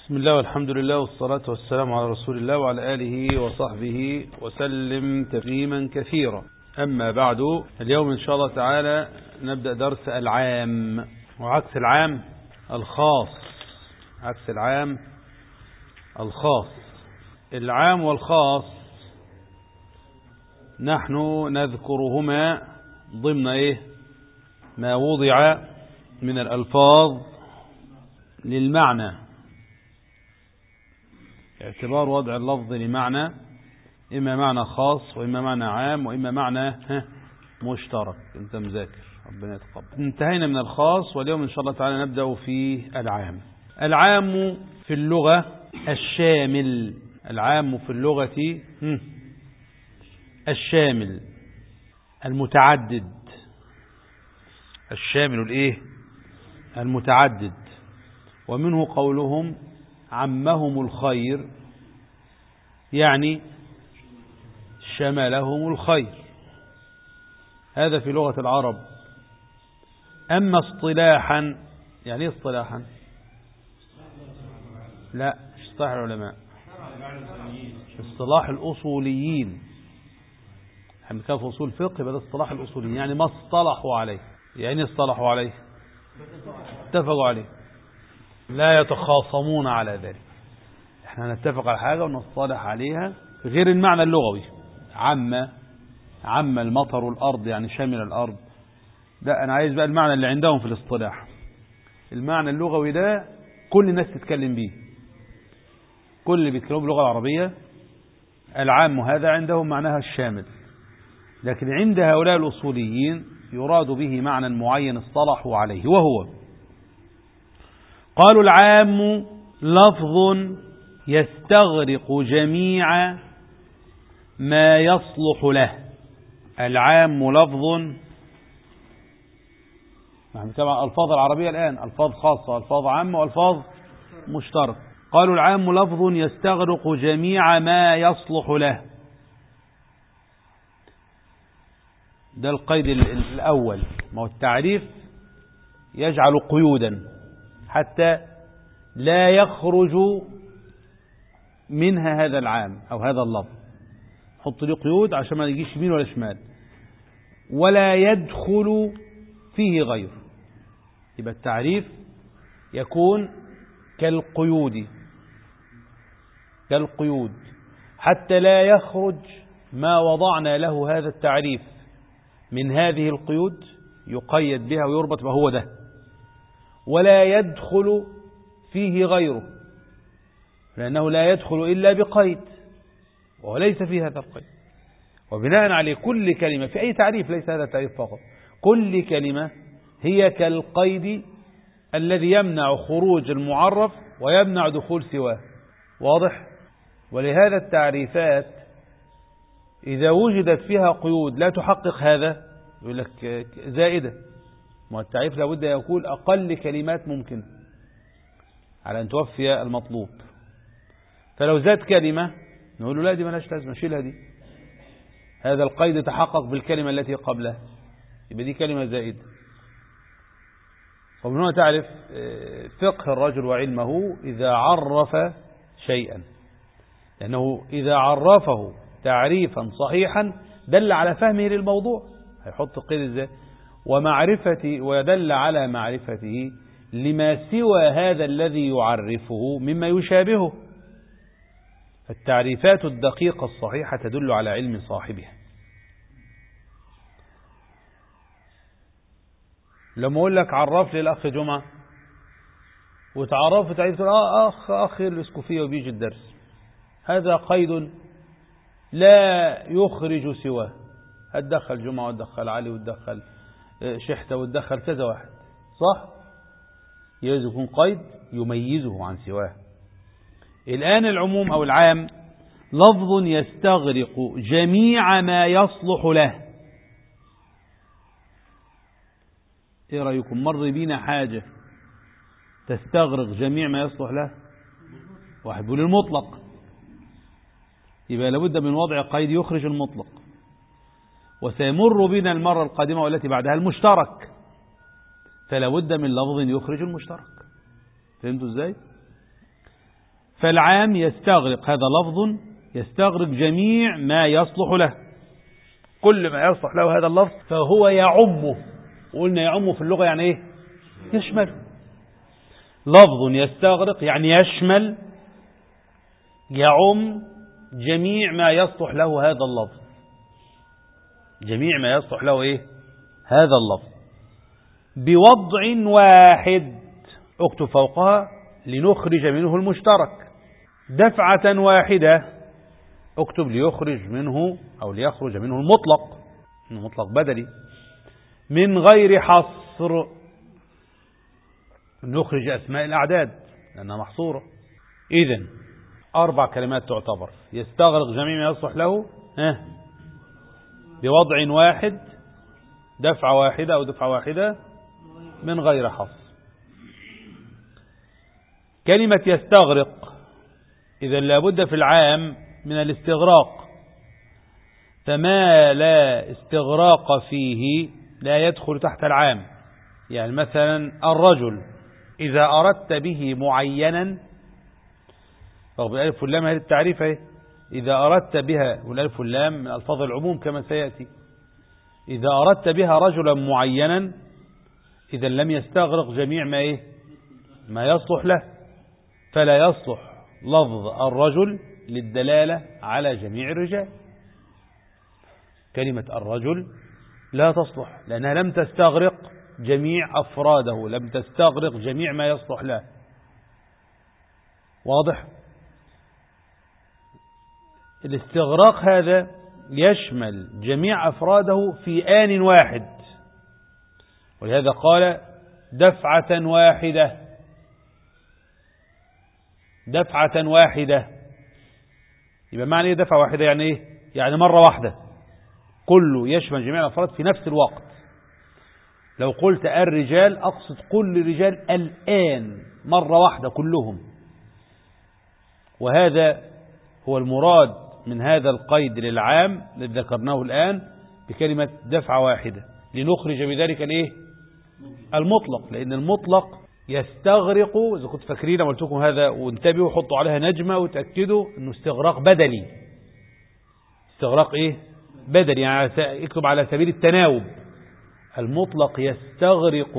بسم الله والحمد لله والصلاة والسلام على رسول الله وعلى آله وصحبه وسلم تسليما كثيرا. أما بعد، اليوم إن شاء الله تعالى نبدأ درس العام، وعكس العام الخاص. عكس العام الخاص. العام والخاص نحن نذكرهما ضمن ما وضع من الألفاظ للمعنى، اعتبار وضع اللفظ لمعنى، إما معنى خاص وإما معنى عام وإما معنى مشترك. أنت مذاكر، ربنا يتقبل. انتهينا من الخاص، واليوم إن شاء الله تعالى نبدأ في العام. العام في اللغة الشامل. العام في اللغة الشامل المتعدد. الشامل المتعدد. ومنه قولهم عمهم الخير، يعني شملهم الخير. هذا في لغة العرب. أما اصطلاحا، يعني ايه اصطلاحا؟ لا، مش اصطلاح العلماء، اصطلاح الأصوليين. احنا كان في أصول فقه، يبقى ده اصطلاح الأصوليين، يعني ما اصطلحوا عليه. يعني اصطلحوا عليه، اتفقوا عليه، لا يتخاصمون على ذلك. احنا نتفق على حاجة ونصطلح عليها، غير المعنى اللغوي. عم المطر الأرض، يعني شامل الأرض. لا، أنا عايز بقى المعنى اللي عندهم في الاصطلاح. المعنى اللغوي ده كل الناس تتكلم به، كل اللي بيتكلموا باللغة العربية. العام هذا عندهم معناها الشامل، لكن عند هؤلاء الأصوليين يراد به معنى معين اصطلحوا عليه، وهو قالوا العام لفظ يستغرق جميع ما يصلح له. العام لفظ، نحن طبعا الفاظ العربية الآن الفاظ خاصة، الفاظ عامة والفاظ مشترك. قالوا العام لفظ يستغرق جميع ما يصلح له. ده القيد الأول. ما هو التعريف يجعل قيودا حتى لا يخرج منها هذا العام أو هذا اللفظ. حط لي قيود عشان ما يجيش يمين ولا شمال. ولا يدخل فيه غير. يبقى التعريف يكون كالقيود حتى لا يخرج ما وضعنا له هذا التعريف من هذه القيود، يقيد بها ويربط بهو ده. ولا يدخل فيه غيره، لأنه لا يدخل إلا بقيد، وليس فيه هذا القيد. وبناء عليه كل كلمة في أي تعريف، ليس هذا التعريف فقط، كل كلمة هي كالقيد الذي يمنع خروج المعرف ويمنع دخول سواه. واضح؟ ولهذا التعريفات إذا وجدت فيها قيود لا تحقق هذا، يقول لك زائدة. ما التعريف لابد يكون أقل كلمات ممكن على أن توفي المطلوب. فلو زاد كلمة نقول له لا، دي ملاش لازمة، شيلها دي. هذا القيد تحقق بالكلمة التي قبلها، يبقى دي كلمة زائدة. ومن هنا تعرف فقه الرجل وعلمه إذا عرف شيئا، لأنه إذا عرفه تعريفا صحيحا دل على فهمه للموضوع. هيحط قيد ازاي؟ ومعرفتي، ويدل على معرفته لما سوى هذا الذي يعرفه مما يشابهه. التعريفات الدقيقة الصحيحة تدل على علم صاحبها. لما أقول لك عرف لي الأخ جمعة، وتعرف تعريف أخ الإسكوفية وبيجي الدرس، هذا قيد لا يخرج سواه. هتدخل جمعة وتدخل علي وتدخل شحتة وتدخل كذا واحد، صح؟ يجب يكون قيد يميزه عن سواه. الآن العموم أو العام لفظ يستغرق جميع ما يصلح له. ايه رأيكم؟ مر بينا حاجة تستغرق جميع ما يصلح له؟ واحد بيقول المطلق، يبقى لابد من وضع قيد يخرج المطلق. وسيمر بنا المرة القادمة والتي بعدها المشترك، فلا بد من لفظ يخرج المشترك. فهمتوا ازاي؟ فالعام يستغرق، هذا لفظ يستغرق جميع ما يصلح له، كل ما يصلح له هذا اللفظ فهو يعمه. وقلنا يعمه في اللغة يعني ايه؟ يشمل. لفظ يستغرق يعني يشمل، يعم جميع ما يصلح له هذا اللفظ، جميع ما يصلح له ايه؟ هذا اللفظ. بوضع واحد، اكتب فوقها لنخرج منه المشترك. دفعة واحدة، اكتب ليخرج منه أو ليخرج منه المطلق، المطلق بدلي. من غير حصر، نخرج أسماء الأعداد لأنها محصورة. إذن 4 كلمات تعتبر يستغرق جميع ما يصلح له بوضع واحد، دفعة واحدة أو دفعة واحدة، من غير حصر. كلمة يستغرق إذا لابد في العام من الاستغراق، فما لا استغراق فيه لا يدخل تحت العام. يعني مثلا الرجل إذا أردت به معينا، رغم الألف واللام هذه التعريف، إذا أردت بها، والألف واللام من ألفاظ العموم كما سيأتي، إذا أردت بها رجلا معينا إذا لم يستغرق جميع ما يصلح له، فلا يصلح لفظ الرجل للدلالة على جميع الرجال. كلمة الرجل لا تصلح لأنها لم تستغرق جميع أفراده، لم تستغرق جميع ما يصلح له. واضح؟ الاستغراق هذا يشمل جميع أفراده في آن واحد، ولهذا قال دفعة واحدة، دفعة واحدة. يبقى معنى ايه دفعة واحدة؟ يعني ايه؟ يعني مرة واحدة، كله يشمل جميع الأفراد في نفس الوقت. لو قلت الرجال أقصد كل الرجال الآن مرة واحدة كلهم. وهذا هو المراد من هذا القيد للعام الذي ذكرناه الآن بكلمة دفعة واحدة، لنخرج بذلك المطلق، لأن المطلق يستغرق، إذا كنت فاكرين قلت لكم هذا وانتبهوا حطوا عليها نجمة وتأكدوا أنه استغراق بدلي. استغراق بدلي، يعني اكتب على سبيل التناوب. المطلق يستغرق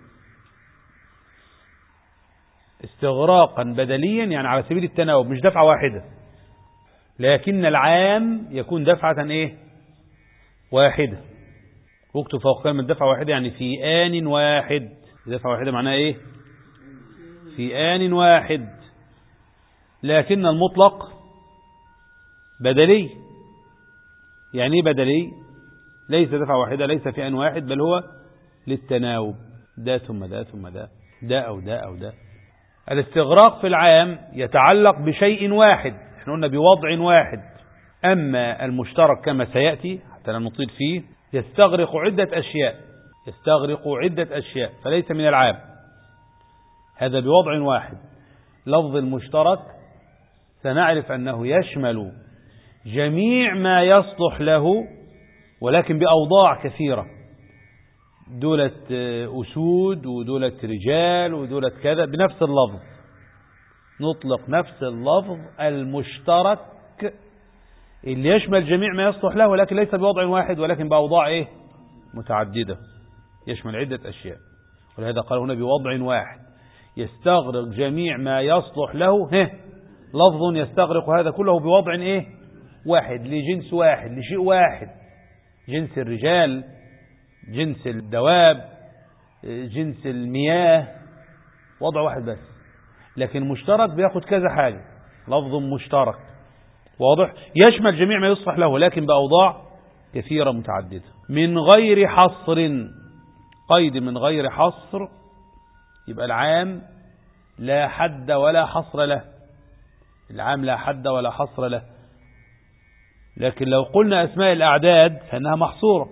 استغراقا بدليا، يعني على سبيل التناوب، مش دفعة واحدة. لكن العام يكون دفعة واحدة. واكتب فوق كلمة دفعة واحدة يعني في آن واحد. دفعة واحدة معناها في آن واحد. لكن المطلق بدلي. يعني بدلي؟ ليس دفعة واحدة، ليس في آن واحد، بل هو للتناوب، ده ثم ده ثم ده، ده أو ده أو ده. الاستغراق في العام يتعلق بشيء واحد، احنا قلنا بوضع واحد. أما المشترك كما سيأتي حتى لا نطيل فيه يستغرق عدة أشياء، يستغرق عدة أشياء، فليس من العام. هذا بوضع واحد. لفظ المشترك سنعرف أنه يشمل جميع ما يصلح له، ولكن بأوضاع كثيرة. دولة أسود ودولة رجال ودولة كذا بنفس اللفظ. نطلق نفس اللفظ المشترك اللي يشمل جميع ما يصلح له، ولكن ليس بوضع واحد، ولكن بأوضاع متعددة، يشمل عدة أشياء. ولهذا قال هنا بوضع واحد يستغرق جميع ما يصلح له. لفظ يستغرق هذا كله بوضع واحد، لجنس واحد، لشيء واحد. جنس الرجال، جنس الدواب، جنس المياه، وضع واحد بس. لكن مشترك بياخد كذا حاجة، لفظ مشترك واضح يشمل جميع ما يصلح له، لكن بأوضاع كثيرة متعددة. من غير حصر، قيد من غير حصر، يبقى العام لا حد ولا حصر له. العام لا حد ولا حصر له. لكن لو قلنا أسماء الأعداد فإنها محصورة،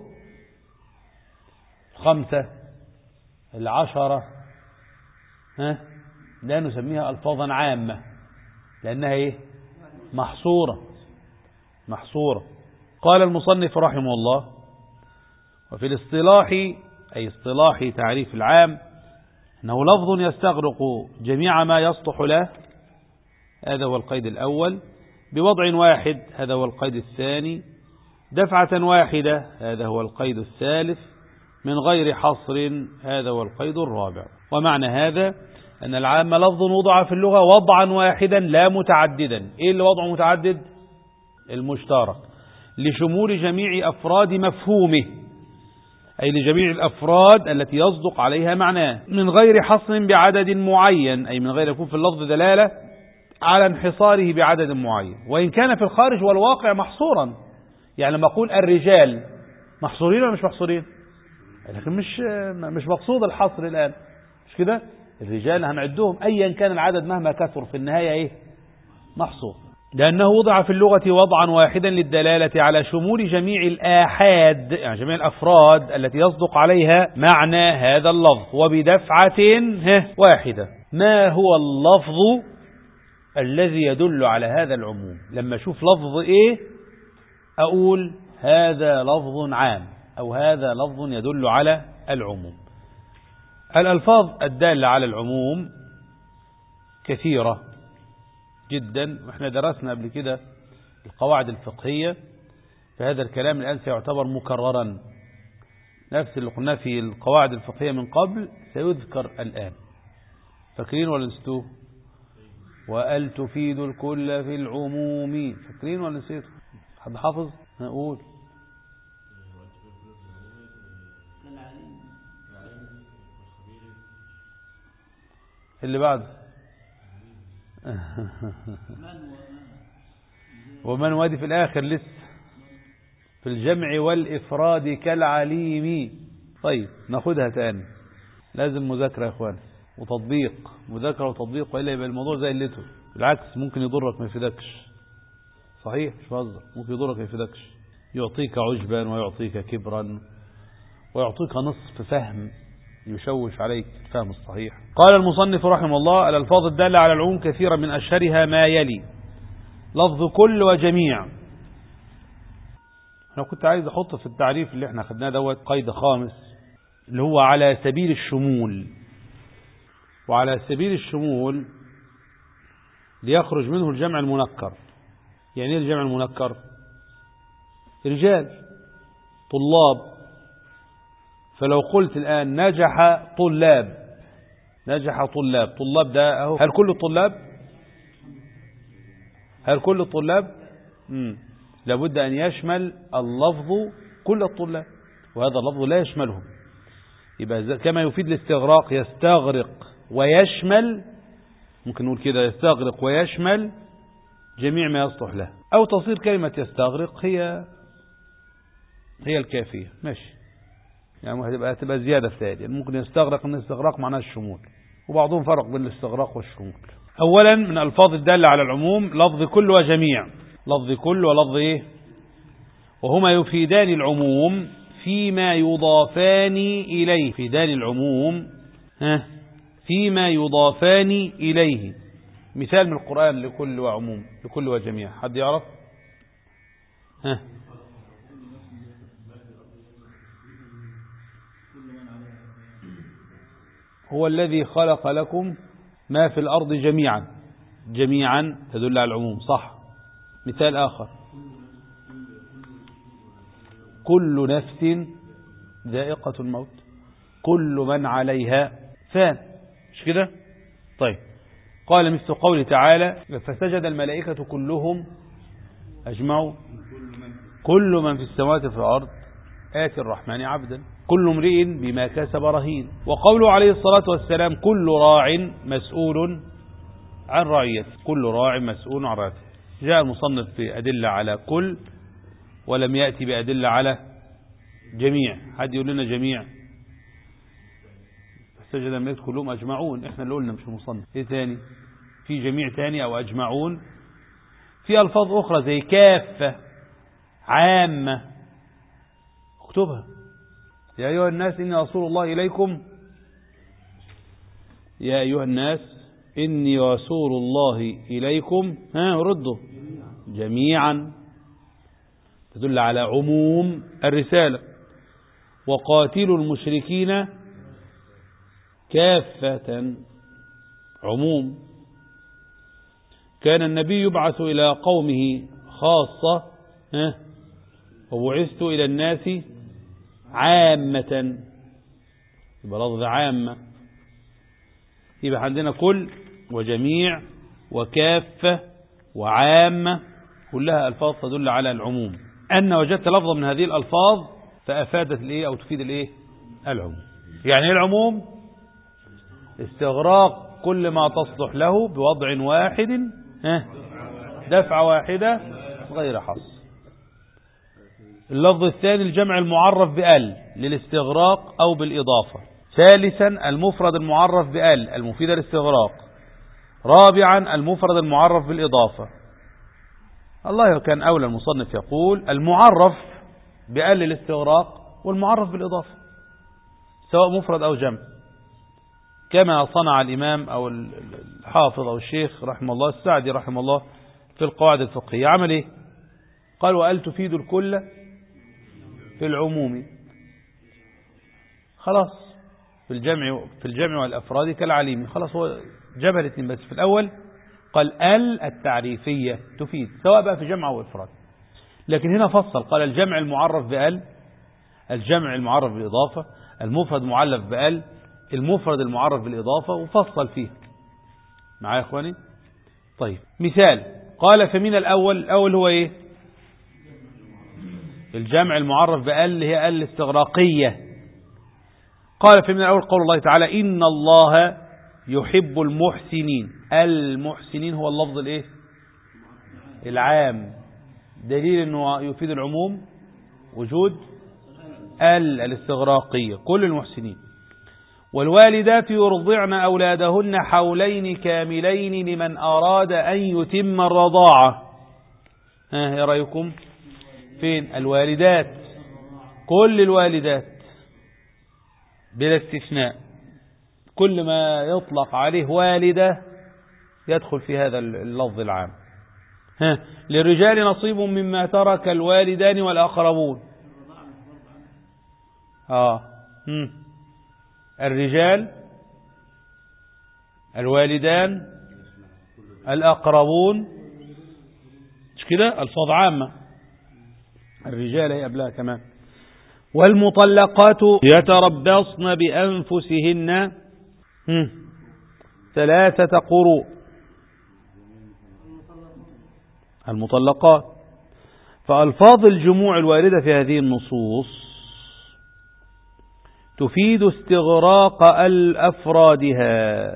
5 10 لا نسميها ألفاظا عامة لأنها محصورة. محصورة. قال المصنف رحمه الله: وفي الاصطلاح، أي اصطلاح تعريف العام، أنه لفظ يستغرق جميع ما يصلح له، هذا هو القيد الأول. بوضع واحد هذا هو القيد الثاني. دفعة واحدة هذا هو القيد الثالث. من غير حصر هذا هو القيد الرابع. ومعنى هذا أن العام لفظ وضع في اللغة وضعا واحدا لا متعددا. إيه اللي وضع متعدد؟ المشترك، لشمول جميع أفراد مفهومه، أي لجميع الأفراد التي يصدق عليها معناه، من غير حصر بعدد معين، أي من غير يكون في اللفظ دلالة على انحصاره بعدد معين، وإن كان في الخارج والواقع محصورا. يعني لما أقول الرجال محصورين ولا مش محصورين؟ لكن مش مقصود الحصر الآن، مش كده؟ الرجال هنعدهم أيا كان العدد مهما كثر في النهاية إيه؟ محصور، لأنه وضع في اللغة وضعا واحدا للدلالة على شمول جميع الآحاد، يعني جميع الأفراد التي يصدق عليها معنى هذا اللفظ، وبدفعة واحدة. ما هو اللفظ الذي يدل على هذا العموم؟ لما أشوف لفظ إيه أقول هذا لفظ عام، أو هذا لفظ يدل على العموم. الألفاظ الدالة على العموم كثيرة جدا، وإحنا درسنا قبل كده القواعد الفقهية، فهذا الكلام الآن سيعتبر مكررا، نفس اللي قلناه في القواعد الفقهية من قبل سيذكر الآن. فاكرين ولا نسيتوه؟ وأل تفيد الكل في العموم، فاكرين ولا نسيتوا؟ حد حافظ؟ نقول اللي بعد ومن وادي في الآخر لسه في الجمع والإفراد كالعليم. طيب ناخدها تاني، لازم مذاكرة يا اخوان وتطبيق، مذاكرة وتطبيق، وإلا يبقى الموضوع زي الليتو. بالعكس ممكن يضرك ما يفيدكش. صحيح مش بهزر، ممكن يضرك ما يفيدكش، يعطيك عجبا ويعطيك كبرا ويعطيك نصف فهم يشوش عليك الفهم الصحيح. قال المصنف رحمه الله: الألفاظ الدالة على العموم كثيرا، من أشهرها ما يلي: لفظ كل وجميع. أنا كنت عايز أحط في التعريف اللي احنا خدناه دوت قيد خامس، اللي هو على سبيل الشمول. وعلى سبيل الشمول ليخرج منه الجمع المنكر. يعني ايه الجمع المنكر؟ رجال، طلاب. فلو قلت الآن نجح طلاب، نجح طلاب، طلاب ده أهو، هل كل الطلاب؟ هل كل الطلاب؟ لابد أن يشمل اللفظ كل الطلاب، وهذا اللفظ لا يشملهم. يبقى كما يفيد الاستغراق، يستغرق ويشمل، ممكن نقول كده يستغرق ويشمل جميع ما يصلح له، أو تصير كلمة يستغرق هي الكافية، ماشي. يعني هتبقى زيادة في ثانية، ممكن يستغرق، ان الاستغراق معناه الشمول، وبعضهم فرق بين الاستغراق والشمول. أولا من الألفاظ الدالة على العموم لفظ كل وجميع. لفظ كل ولفظ إيه؟ وهما يفيدان العموم فيما يضافان إليه. يفيدان العموم فيما يضافان إليه. مثال من القرآن لكل وعموم، لكل وجميع، حد يعرف؟ هو الذي خلق لكم ما في الأرض جميعا. جميعا تدل على العموم، صح. مثال آخر: كل نفس ذائقة الموت، كل من عليها فان، مش كده؟ طيب، قال مثل قوله تعالى: فسجد الملائكة كلهم أجمعوا، كل من في السماوات في الأرض آتي الرحمن عبدا، كل امرئ بما كسب رهين. وقوله عليه الصلاة والسلام: كل راع مسؤول عن رعيته، كل راع مسؤول عن رعيته. جاء المصنف بأدلة على كل، ولم يأتي بأدلة على جميع. حد يقول لنا جميع؟ سجد الملائكة كلهم أجمعون، احنا اللي قلنا مش المصنف. ايه تاني؟ في جميع تاني أو أجمعون. في ألفاظ أخرى زي كافة، عامة، اكتبها: يا أيها الناس إني رسول الله إليكم، يا أيها الناس إني رسول الله إليكم ردوا جميعا، تدل على عموم الرسالة. وقاتلوا المشركين كافة، عموم. كان النبي يبعث إلى قومه خاصة وبعثت إلى الناس عامة، يبقى لفظ عامة. يبقى عندنا كل وجميع وكافة وعامة كلها ألفاظ تدل على العموم. أن وجدت لفظا من هذه الألفاظ فأفادت الإيه أو تفيد الإيه العموم. يعني العموم استغراق كل ما تصلح له بوضع واحد دفعة واحدة غير حصر. اللفظ الثاني الجمع المعرف بأل للاستغراق أو بالإضافة. ثالثا المفرد المعرف بأل المفيد للاستغراق. رابعا المفرد المعرف بالإضافة. الله كان أولى المصنف يقول المعرف بأل للاستغراق والمعرف بالإضافة سواء مفرد أو جمع، كما صنع الإمام أو الحافظ أو الشيخ رحمه الله السعدي رحمه الله في القواعد الفقهية. عمل إيه؟ قال وأل تفيد الكل في العموم. خلاص في الجمع والأفراد كالعليم. خلاص هو جابها الاثنين، بس في الأول قال ال التعريفية تفيد سواء بقى في جمع أو إفراد، لكن هنا فصل قال الجمع المعرف بأل، الجمع المعرف بالإضافة، المفرد معلف بأل، المفرد المعرف بالإضافة، وفصل فيه. معايا يا إخواني؟ طيب مثال قال فمن الأول هو إيه؟ الجمع المعرف بأل هي ال الاستغراقية. قال فمن الأول قول الله تعالى إن الله يحب المحسنين. المحسنين هو اللفظ الإيه؟ العام، دليل أنه يفيد العموم وجود الاستغراقية كل المحسنين. والوالدات يرضعن أولادهن حولين كاملين لمن أراد أن يتم الرضاعة. يا رأيكم فين الوالدات؟ كل الوالدات بلا استثناء، كل ما يطلق عليه والدة يدخل في هذا اللفظ العام. للرجال نصيب مما ترك الوالدان والأقربون. الرجال الوالدان الأقربون، مش كده؟ ألفاظ عامة. الرجال هي قبلها كمان. والمطلقات يتربصن بأنفسهن 3 قروء. المطلقات. فألفاظ الجموع الواردة في هذه النصوص تفيد استغراق أفرادها.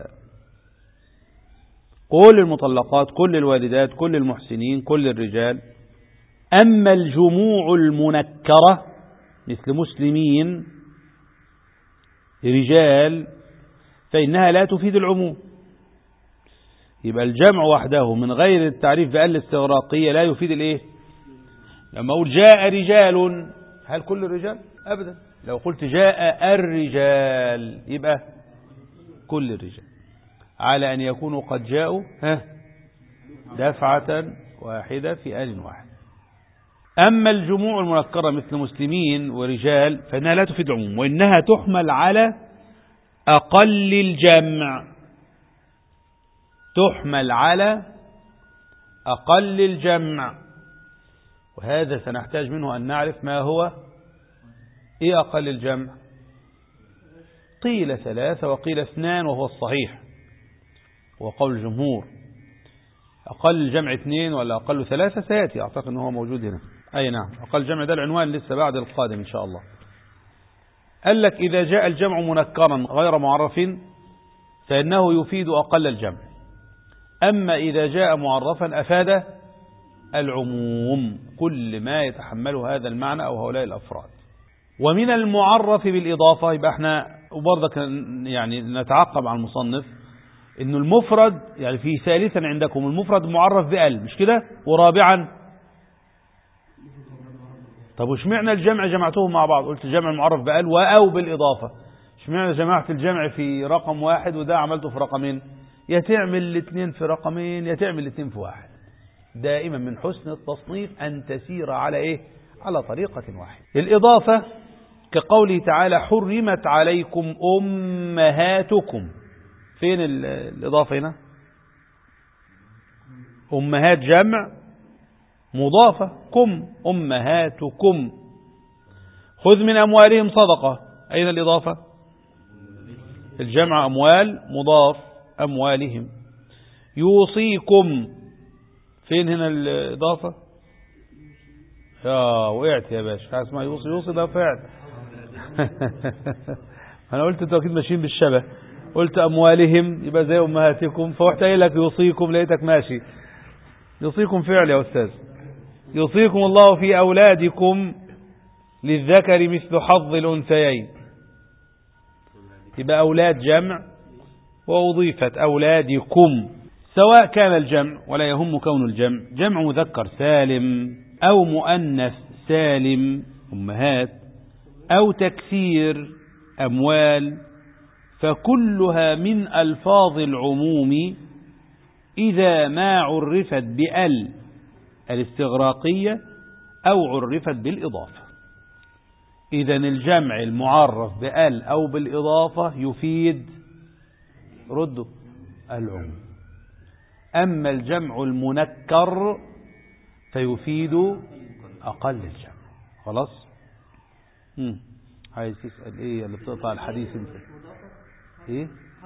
كل المطلقات، كل الوالدات، كل المحسنين، كل الرجال. أما الجموع المنكرة مثل مسلمين رجال فإنها لا تفيد العموم. يبقى الجمع وحده من غير التعريف بأل الاستغراقية لا يفيد الايه؟ لما أقول جاء رجال هل كل الرجال؟ أبدا. لو قلت جاء الرجال يبقى كل الرجال، على أن يكونوا قد جاءوا دفعة واحدة في آن واحد. أما الجموع المنكرة مثل مسلمين ورجال فإنها لا تفيد عموم، وإنها تحمل على أقل الجمع. تحمل على أقل الجمع، وهذا سنحتاج منه أن نعرف ما هو إيه أقل الجمع. قيل 3 وقيل 2 وهو الصحيح، هو قول الجمهور. أقل الجمع 2 ولا أقل 3 سيأتي، أعتقد أنه هو موجود هنا. أي نعم، أقل الجمع ده العنوان لسه بعد القادم إن شاء الله. قال لك إذا جاء الجمع منكرا غير معرف فإنه يفيد أقل الجمع، أما إذا جاء معرفا أفاد العموم كل ما يتحمل هذا المعنى أو هؤلاء الأفراد. ومن المعرف بالإضافة، يبقى احنا وبرضك يعني نتعقب عن المصنف إنه المفرد يعني في ثالثا عندكم المفرد معرف بأل، مش كده؟ ورابعا طب وش معنى الجمع جمعتهم مع بعض؟ قلت الجمع المعرف بأل أو بالإضافة. مش معنى جمعت الجمع في رقم واحد وده عملته في رقمين؟ يا تعمل الاثنين في رقمين يا تعمل الاثنين في واحد. دائما من حسن التصنيف أن تسير على إيه؟ على طريقة واحدة. الإضافة كقوله تعالى حرمت عليكم أمهاتكم. فين الإضافة هنا؟ أمهات جمع مضافة، كم أمهاتكم. خذ من أموالهم صدقة، أين الإضافة؟ الجمع أموال مضاف أموالهم. يوصيكم، فين هنا الإضافة؟ وقعت يا باشا، اسمها يوصي، يوصي ده فعل. أنا قلت أنتوا أكيد ماشيين بالشبه، قلت أموالهم يبقى زي أمهاتكم، فوحت قايل لك يوصيكم لقيتك ماشي. يوصيكم فعل يا أستاذ. يوصيكم الله في أولادكم للذكر مثل حظ الأنثيين، يبقى أولاد جمع وأضيفت أولادكم، سواء كان الجمع ولا يهم كون الجمع جمع مذكر سالم أو مؤنث سالم أمهات أو تكسير أموال، فكلها من ألفاظ العموم إذا ما عرفت بأل الاستغراقية أو عرفت بالإضافة. إذن الجمع المعرف بأل أو بالإضافة يفيد رده العموم، أما الجمع المنكر فيفيد أقل الجمع. خلاص. عايز تسأل إيه اللي بتقطع الحديث انت؟ إيه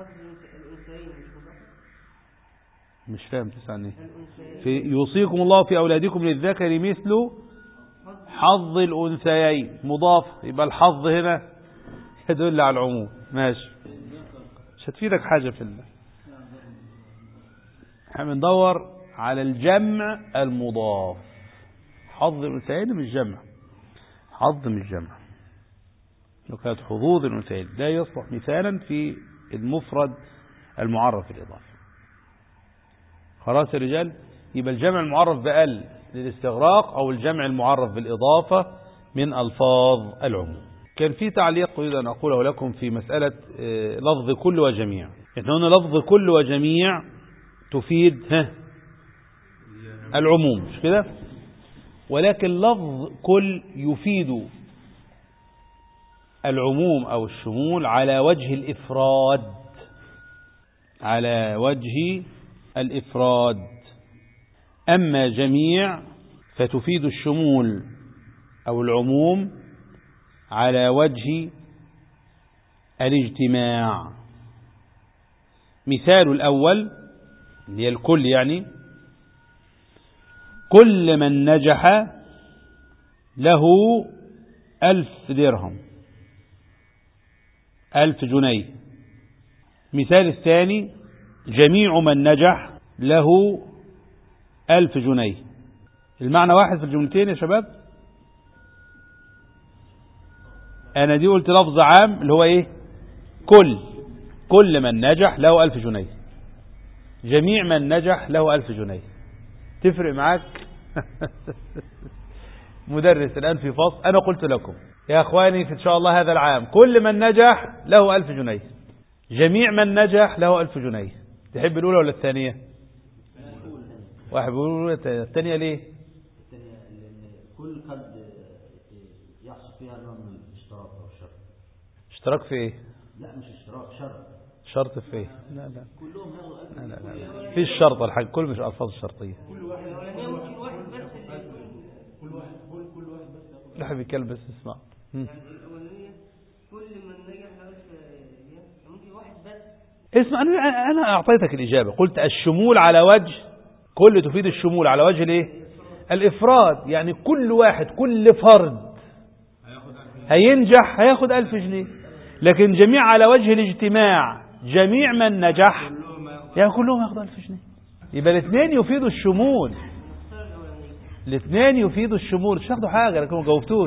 مش فاهم تسأل إيه؟ في يوصيكم الله في أولادكم للذكر مثل حظ الأنثيين مضاف، يبقى الحظ هنا يدل على العموم. ماشي، مش هتفيدك حاجة في الله. احنا بندور على الجمع المضاف. حظ الأنثيين مش جمع، حظ مش جمع، لو كانت حظوظ الأنثيين لا يصلح مثالا في المفرد المعرف بالإضافة. خلاص يا رجال، يبقى الجمع المعرف بأل للاستغراق أو الجمع المعرف بالإضافة من ألفاظ العموم. كان في تعليق أريد أن أقوله لكم في مسألة لفظ كل وجميع. هنا لفظ كل وجميع تفيد العموم مش كده، ولكن لفظ كل يفيد العموم أو الشمول على وجه الإفراد، على وجه الإفراد. أما جميع فتفيد الشمول أو العموم على وجه الاجتماع. مثال الأول اللي هي الكل، يعني كل من نجح له 1000 درهم، 1000 جنيه. مثال الثاني جميع من نجح له 1000 جنيه. المعنى واحد في الجملتين يا شباب. أنا دي قلت لفظ عام اللي هو إيه؟ كل من نجح له 1000 جنيه، جميع من نجح له 1000 جنيه. تفرق معاك؟ مدرس الآن في فصل، أنا قلت لكم يا أخواني في إن شاء الله هذا العام كل من نجح له 1000 جنيه، جميع من نجح له 1000 جنيه. تحب الأولى ولا الثانية؟ واحد بيقول الثانية ليه؟ كل قد يحصل فيها نوع من الاشتراك أو الشرط. اشتراك في إيه؟ لا مش اشتراك، شرط. شرط في إيه؟ لا كلهم ياخدوا لا في الشرط الحاجة، كل مش ألفاظ الشرطية. كل واحد بس كل واحد بس لا حبيبي كلب بس اسمع. الأولانية كل من نجح ممكن واحد بس. اسمع، أنا أعطيتك الإجابة، قلت الشمول على وجه، كل تفيد الشمول على وجه الايه؟ الإفراد، يعني كل واحد كل فرد هينجح هياخد 1000 جنيه، لكن جميع على وجه الاجتماع، جميع من نجح يعني كلهم ياخدوا 1000 جنيه. يبقى الاثنين يفيدوا الشمول، الاثنين يفيدوا الشمول. مش تاخدوا حاجة لكن ما جاوبتوش.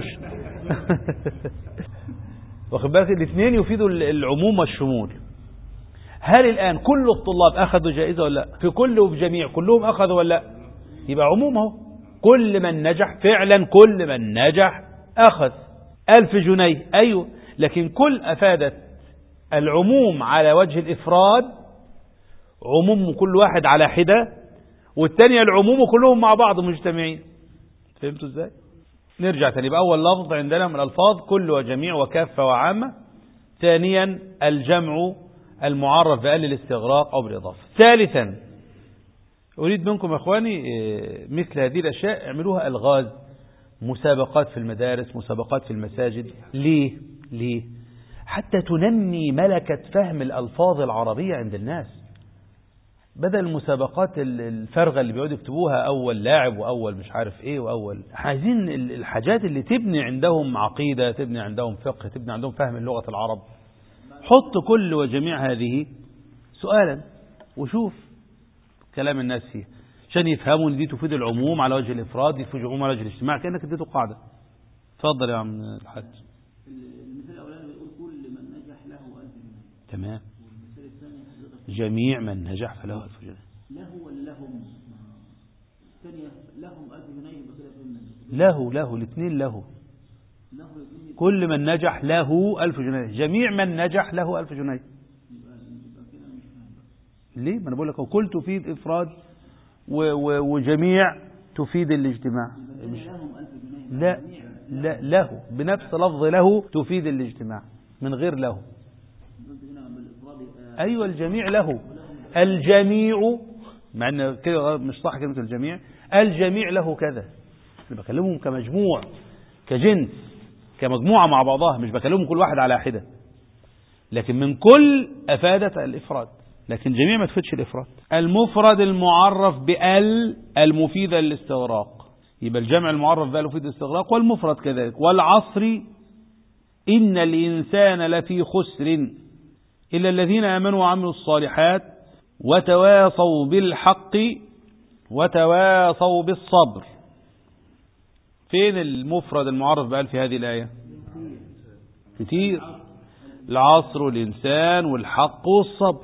واخد بالك، الاثنين يفيدوا العموم والشمول. هل الآن كل الطلاب أخذوا جائزة ولا لا؟ في كل وبجميع كلهم أخذوا ولا لا؟ يبقى عمومه كل من نجح، فعلا كل من نجح أخذ 1000 جنيه. أيوه، لكن كل أفادت العموم على وجه الإفراد، عموم كل واحد على حدة، والثانية العموم كلهم مع بعض مجتمعين. فهمتوا ازاي؟ نرجع تاني بأول لفظ عندنا من الألفاظ كل وجميع وكافة وعامة. ثانيا الجمع المعرف بأل الاستغراق أو بالإضافة. ثالثا أريد منكم يا أخواني مثل هذه الأشياء اعملوها ألغاز، مسابقات في المدارس، مسابقات في المساجد. ليه؟ حتى تنمي ملكة فهم الألفاظ العربية عند الناس، بدل المسابقات الفارغة اللي بيقعدوا يكتبوها أول لاعب وأول مش عارف إيه وأول. عايزين الحاجات اللي تبني عندهم عقيدة، تبني عندهم فقه، تبني عندهم فهم لغة العرب. حط كل وجميع هذه سؤالا وشوف كلام الناس فيه عشان يفهموا ان دي تفيد العموم على وجه الافراد، يفيد العموم على وجه الاجتماع، كانك اديته قاعده. اتفضل يا عم الحاج. المثال الاولاني بيقول كل من نجح له 1000 جنيه. تمام. والمثال الثاني جميع من نجح فله 1000 جنيه. له ولا لهم؟ الثانيه لهم 1000 جنيه يبقى كده فهمنا. له الاثنين له. كل من نجح له 1000 جنيه، جميع من نجح له 1000 جنيه. ليه؟ ما انا بقول لك كل تفيد افراد وجميع تفيد الاجتماع. لا له بنفس لفظ له تفيد الاجتماع من غير له. ايوه الجميع له. الجميع مع ان كده مش صح كلمه الجميع. الجميع له كذا. انا بكلمهم كمجموع، كجنس، كمجموعه مع بعضها، مش بكلمهم كل واحد على حده. لكن من كل افادت الافراد، لكن جميع ما تفيدش الإفراد. المفرد المعرف بال المفيدة للاستغراق، يبقى الجمع المعرف بال المفيد للاستغراق، والمفرد كذلك. والعصر إن الإنسان لفي خسر إلا الذين آمنوا وعملوا الصالحات وتواصوا بالحق وتواصوا بالصبر. فين المفرد المعرف بال في هذه الآية؟ كتير. العصر والإنسان والحق والصبر.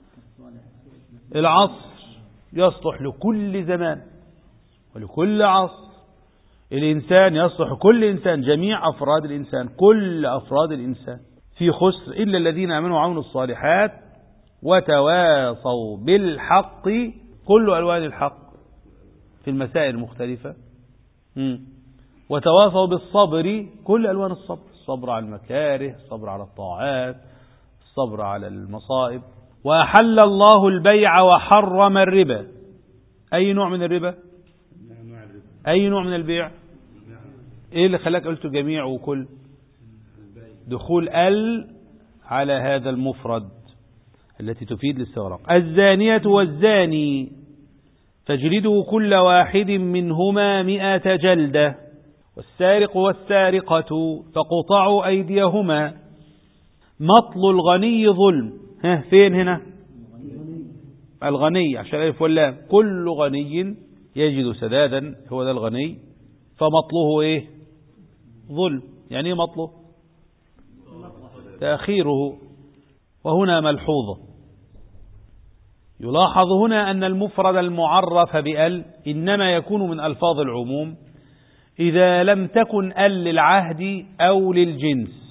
العصر يصلح لكل زمان ولكل عصر. الإنسان يصلح كل إنسان، جميع أفراد الإنسان، كل أفراد الإنسان في خسر إلا الذين آمنوا وعملوا الصالحات وتواصوا بالحق، كل ألوان الحق في المسائل المختلفة. وتواصوا بالصبر، كل ألوان الصبر، الصبر على المكاره، الصبر على الطاعات، الصبر على المصائب. وأحل الله البيع وحرم الربا. أي نوع من الربا؟ أي نوع من البيع؟ إيه اللي خلاك قلت جميع وكل؟ دخول ال على هذا المفرد التي تفيد الاستغراق. الزانية والزاني فاجلدوا كل واحد منهما 100 جلدة، والسارق والسارقة فقطعوا أيديهما. مطل الغني ظلم. فين هنا؟ الغني عشان الألف واللام. كل غني يجد سدادا، هو ده الغني، فمطله ايه؟ ظلم. يعني ايه مطله؟ تأخيره. وهنا ملحوظة، يلاحظ هنا أن المفرد المعرف بأل إنما يكون من ألفاظ العموم إذا لم تكن أل للعهد أو للجنس.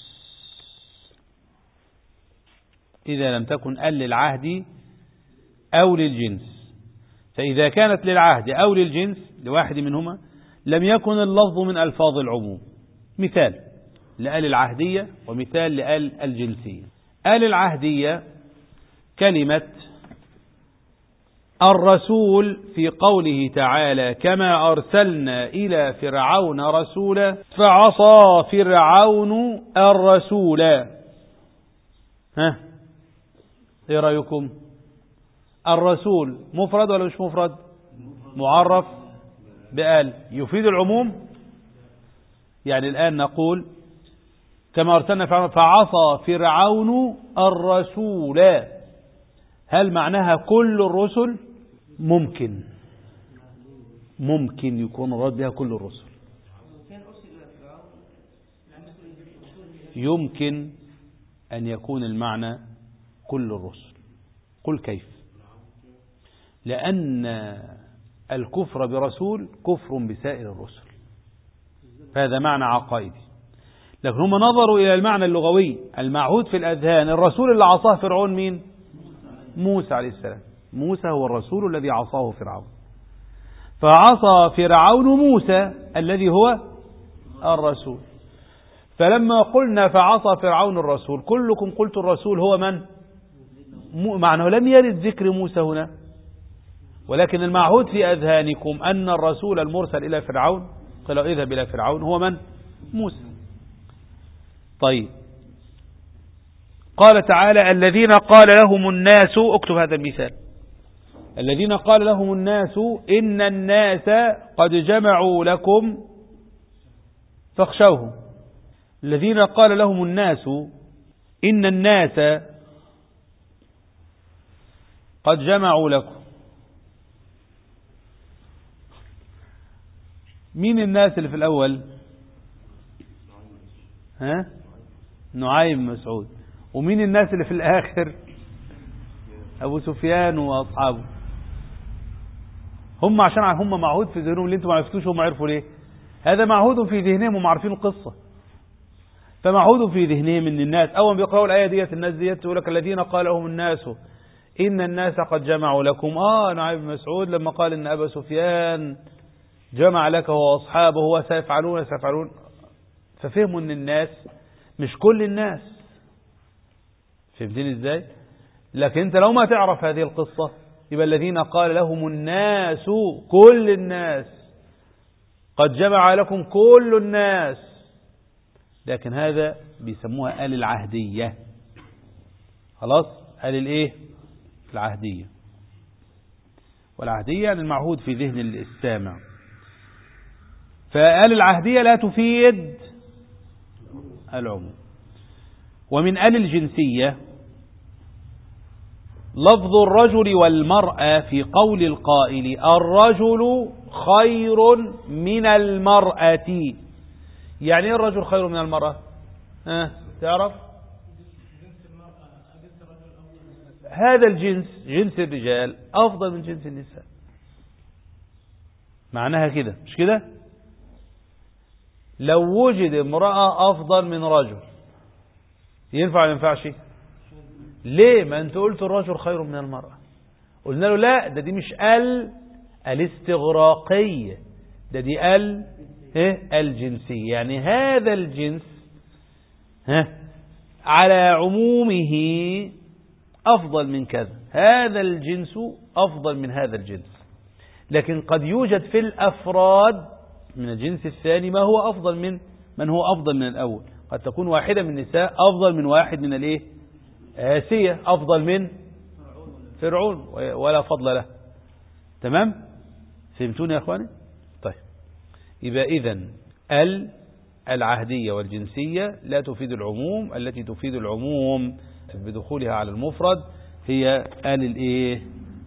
إذا لم تكن ال للعهد أو للجنس. فإذا كانت للعهد أو للجنس لواحد منهما لم يكن اللفظ من ألفاظ العموم. مثال لآل العهدية ومثال لآل الجنسية. آل العهدية كلمة الرسول في قوله تعالى كما أرسلنا إلى فرعون رسولا فعصى فرعون الرسول. ايه رأيكم؟ الرسول مفرد ولا مش مفرد؟ معرف بآل يفيد العموم. يعني الآن نقول كما أرسلنا فرعون فعصى فرعون الرسول، هل معناها كل الرسل؟ ممكن يكون مراد بها كل الرسل. يمكن أن يكون المعنى كل الرسل. قل كيف؟ لأن الكفر برسول كفر بسائر الرسل، هذا معنى عقائدي. لكن هم نظروا إلى المعنى اللغوي المعهود في الأذهان. الرسول اللي عصاه فرعون مين؟ موسى عليه السلام. موسى هو الرسول الذي عصاه فرعون، فعصى فرعون موسى الذي هو الرسول. فلما قلنا فعصى فرعون الرسول كلكم قلت الرسول هو من؟ معناه لم يرد ذكر موسى هنا. ولكن المعهود في أذهانكم أن الرسول المرسل إلى فرعون قال اذهب إلى فرعون هو من؟ موسى. طيب قال تعالى الذين قال لهم الناس، اكتب هذا المثال، الذين قال لهم الناس إن الناس قد جمعوا لكم فاخشوهم. الذين قال لهم الناس إن الناس قد جمعوا لكم، مين الناس اللي في الأول؟ نعيم مسعود. ومين الناس اللي في الآخر؟ أبو سفيان وأصحابه. هم عشان هم معهود في ذهنهم اللي انتم ما عرفتوش، هم عرفوا ليه؟ هذا معهود في ذهنهم وهم عارفين القصة، فمعهود في ذهنهم ان الناس اول ما بيقرأوا الآية ديت الناس ديت تقول لك الذين قال لهم الناس إن الناس قد جمعوا لكم. نعيم مسعود لما قال إن أبا سفيان جمع لك وأصحابه وسيفعلون ففهموا ان الناس مش كل الناس. فهمتني ازاي؟ لكن انت لو ما تعرف هذه القصة يبقى الذين قال لهم الناس كل الناس، قد جمع لكم كل الناس، لكن هذا بيسموها آل العهدية. خلاص، آل الايه؟ العهدية. والعهدية يعني المعهود في ذهن السامع. فآل العهدية لا تفيد العموم. ومن آل الجنسية لفظ الرجل والمرأة في قول القائل الرجل خير من المرأة. يعني ايه الرجل خير من المرأة؟ تعرف؟ هذا الجنس، جنس الرجال أفضل من جنس النساء. معناها كده مش كده؟ لو وجد امرأة أفضل من رجل ينفع ولا ينفعش؟ ليه؟ ما أنت قلت الرجل خير من المرأة. قلنا له لا، دي مش الاستغراقية، دي الجنسية. يعني هذا الجنس على عمومه أفضل من كذا، هذا الجنس أفضل من هذا الجنس. لكن قد يوجد في الأفراد من الجنس الثاني ما هو أفضل من هو أفضل من الأول. قد تكون واحدة من النساء أفضل من واحد من الإيه؟ آسية أفضل من فرعون ولا فضل له. تمام؟ فهمتوني يا أخواني؟ طيب، يبقى إذن العهدية والجنسية لا تفيد العموم. التي تفيد العموم بدخولها على المفرد هي الإيه؟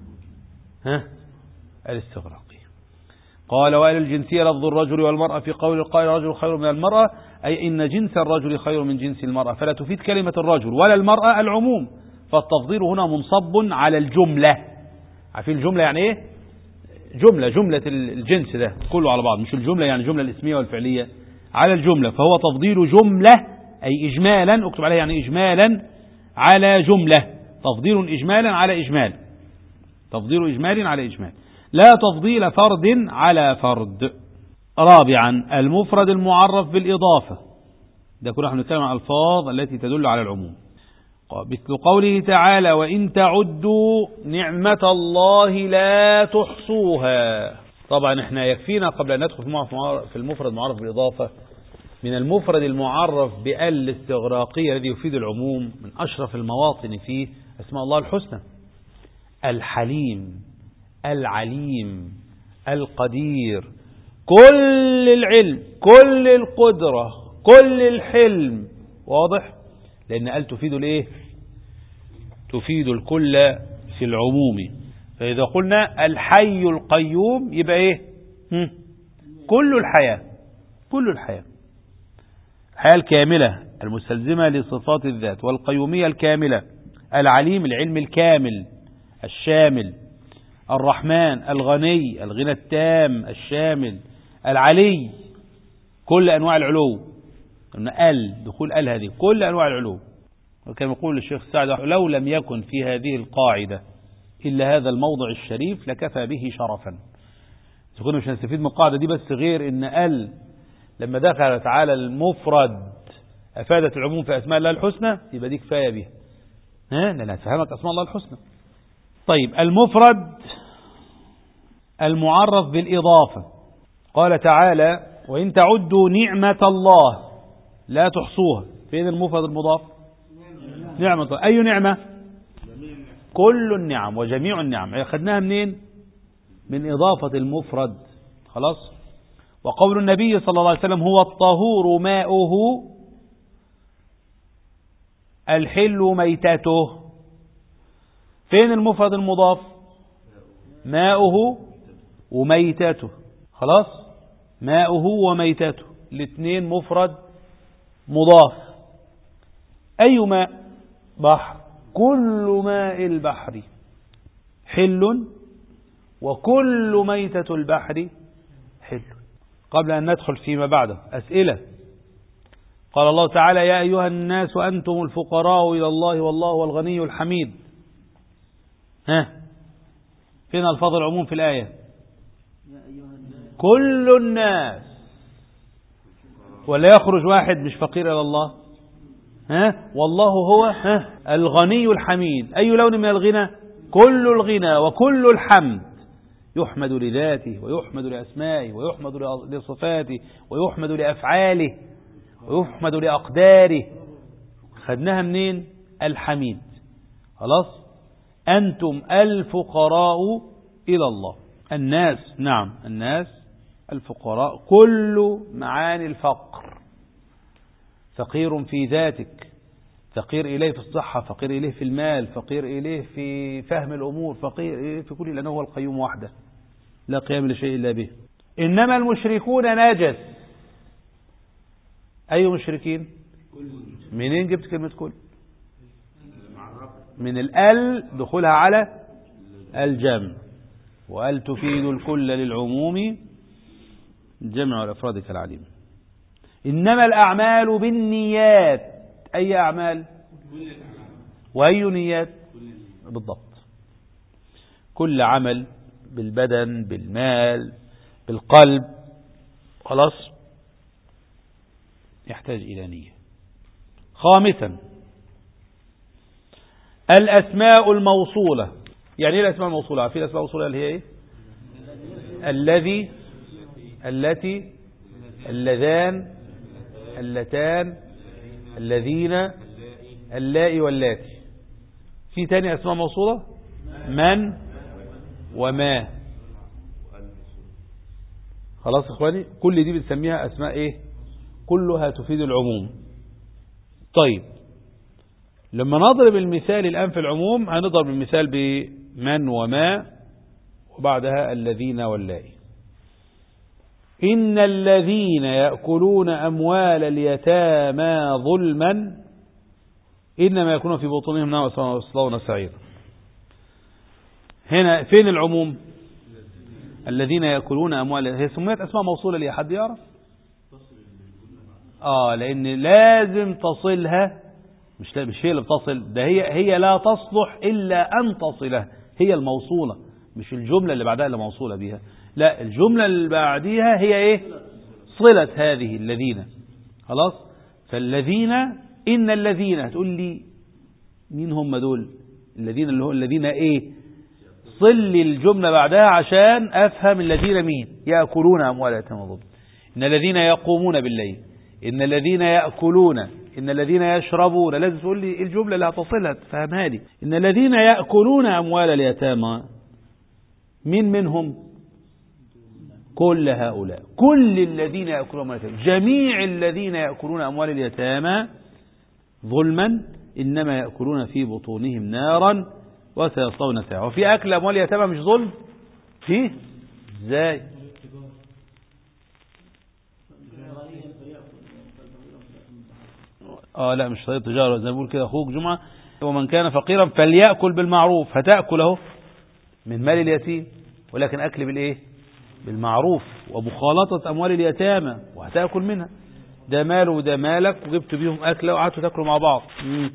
الاستغراقية. قال وآل الجنسية لفظ الرجل والمرأة في قول القائل الرجل خير من المرأة، أي إن جنس الرجل خير من جنس المرأة، فلا تفيد كلمة الرجل ولا المرأة العموم، فالتفضيل هنا منصب على الجملة. عارفين الجملة يعني إيه؟ جملة الجنس ده كله على بعض، مش الجملة يعني الجملة الاسمية والفعلية، على الجملة. فهو تفضيل جملة أي إجمالا، اكتب عليها يعني إجمالا على جملة، تفضيل إجمالا على إجمال، تفضيل إجمال على إجمال، لا تفضيل فرد على فرد. رابعا المفرد المعرف بالإضافة، ده كنا نتكلم عن الألفاظ التي تدل على العموم، مثل قوله تعالى وإن تعدوا نعمة الله لا تحصوها. طبعا احنا يكفينا قبل أن ندخل في المفرد المعرف بالإضافة من المفرد المعرف بال الاستغراقية الذي يفيد العموم، من أشرف المواطن فيه أسماء الله الحسنى: الحليم، العليم، القدير، كل العلم، كل القدرة، كل الحلم. واضح؟ لأن قال تفيد الايه؟ تفيد الكل في العموم. فإذا قلنا الحي القيوم يبقى ايه؟ كل الحياة، كل الحياة، الحياة الكاملة المستلزمة لصفات الذات، والقيومية الكاملة، العليم العلم الكامل الشامل، الرحمن الغني الغنى التام الشامل، العلي كل أنواع العلو، دخول هذه كل أنواع العلو. وكما يقول الشيخ سعد لو لم يكن في هذه القاعدة إلا هذا الموضع الشريف لكفى به شرفا. إذا كنا مش هنستفيد من القاعدة دي بس غير إن لما دخلت على المفرد أفادت العموم في أسماء الله الحسنى، يبقى دي كفاية بها، لأنها تفهمك أسماء الله الحسنى. طيب المفرد المعرف بالإضافة. قال تعالى وإن تعدوا نعمة الله لا تحصوها. فين المفرد المضاف؟ نعمة الله. أي نعمة؟ كل النعم وجميع النعم. أخذناها منين؟ من إضافة المفرد. خلاص. وقول النبي صلى الله عليه وسلم هو الطهور ماؤه الحل ميتته. فين المفرد المضاف؟ ماؤه وميتته. خلاص. ماؤه وميتته الاثنين مفرد مضاف. أي ماء؟ بحر. كل ماء البحر حل وكل ميتة البحر حل. قبل أن ندخل فيما بعده أسئلة. قال الله تعالى يا أيها الناس أنتم الفقراء إلى الله والله هو الغني الحميد. فين الفاظ العموم في الآية؟ كل الناس. ولا يخرج واحد مش فقير إلى الله؟ والله هو الغني الحميد. أي لون من الغنى؟ كل الغنى وكل الحمد. يحمد لذاته ويحمد لأسمائه ويحمد لصفاته ويحمد لأفعاله ويحمد لأقداره. خدناها منين؟ الحميد. خلاص. أنتم الفقراء إلى الله. الناس، نعم الناس الفقراء كل معاني الفقر. فقير في ذاتك، فقير إليه في الصحة، فقير إليه في المال، فقير إليه في فهم الأمور، فقير إليه في كل، لأنه هو القيوم وحده لا قيام لشيء إلا به. إنما المشركون نجس. أي مشركين؟ منين جبت كلمة كل؟ من الأل دخولها على الجمع، وأل تفيد الكل للعموم الجمع والأفراد كالعليم. إنما الأعمال بالنيات. أي أعمال؟ وأي نيات؟ بالضبط. كل عمل بالبدن بالمال بالقلب خلاص يحتاج إلى نية. خامسا الأسماء الموصولة. يعني ايه الأسماء الموصولة؟ في الأسماء الموصولة اللي هي ايه؟ الذي، التي، اللذان، اللتان، الذين، اللائي واللاتي. في تاني أسماء موصولة؟ من وما. خلاص إخواني، كل دي بنسميها أسماء إيه؟ كلها تفيد العموم. طيب لما نضرب المثال الآن في العموم هنضرب المثال بمن وما وبعدها الذين واللائي. إن الذين يأكلون أموال اليتامى ظلما إنما يكونون في بطونهم نار ويصلون سعيرا. هنا فين العموم؟ الذين يأكلون أموال. هي سميت أسماء موصولة لي، حد يعرف؟ لأن لازم تصلها، مش هي اللي بتصل، ده هي لا تصلح إلا أن تصلها. هي الموصولة مش الجملة اللي بعدها اللي موصولة بها، لا الجملة اللي بعديها هي ايه؟ صلة هذه الذين. خلاص. فالذين، إن الذين، هتقول لي مين هم دول الذين؟ اللي هو الذين ايه؟ صل لي الجملة بعدها عشان أفهم الذين مين. يأكلون أموال اليتامى ظلما، إن الذين يقومون بالليل، إن الذين يأكلون، إن الذين يشربون. لازم تقول لي الجملة اللي هتصلها تفهمها لي. إن الذين يأكلون أموال اليتامى مين منهم؟ كل هؤلاء، كل الذين يأكلون أموال اليتامى، جميع الذين يأكلون أموال اليتامى ظلما إنما يأكلون في بطونهم نارا وسيصلون سعيرا. وفي أكل أموال اليتامى مش ظلم؟ فيه ازاي؟ لا مش طريقة تجارة زي ما بيقول كده أخوك جمعة. ومن كان فقيرا فليأكل بالمعروف. هتأكل اهو من مال اليتيم، ولكن أكل بالإيه؟ بالمعروف. ومخالطة أموال اليتامى وهتأكل منها. ده مال وده مالك وجبت بيهم أكلة وقعدتوا تأكلوا مع بعض.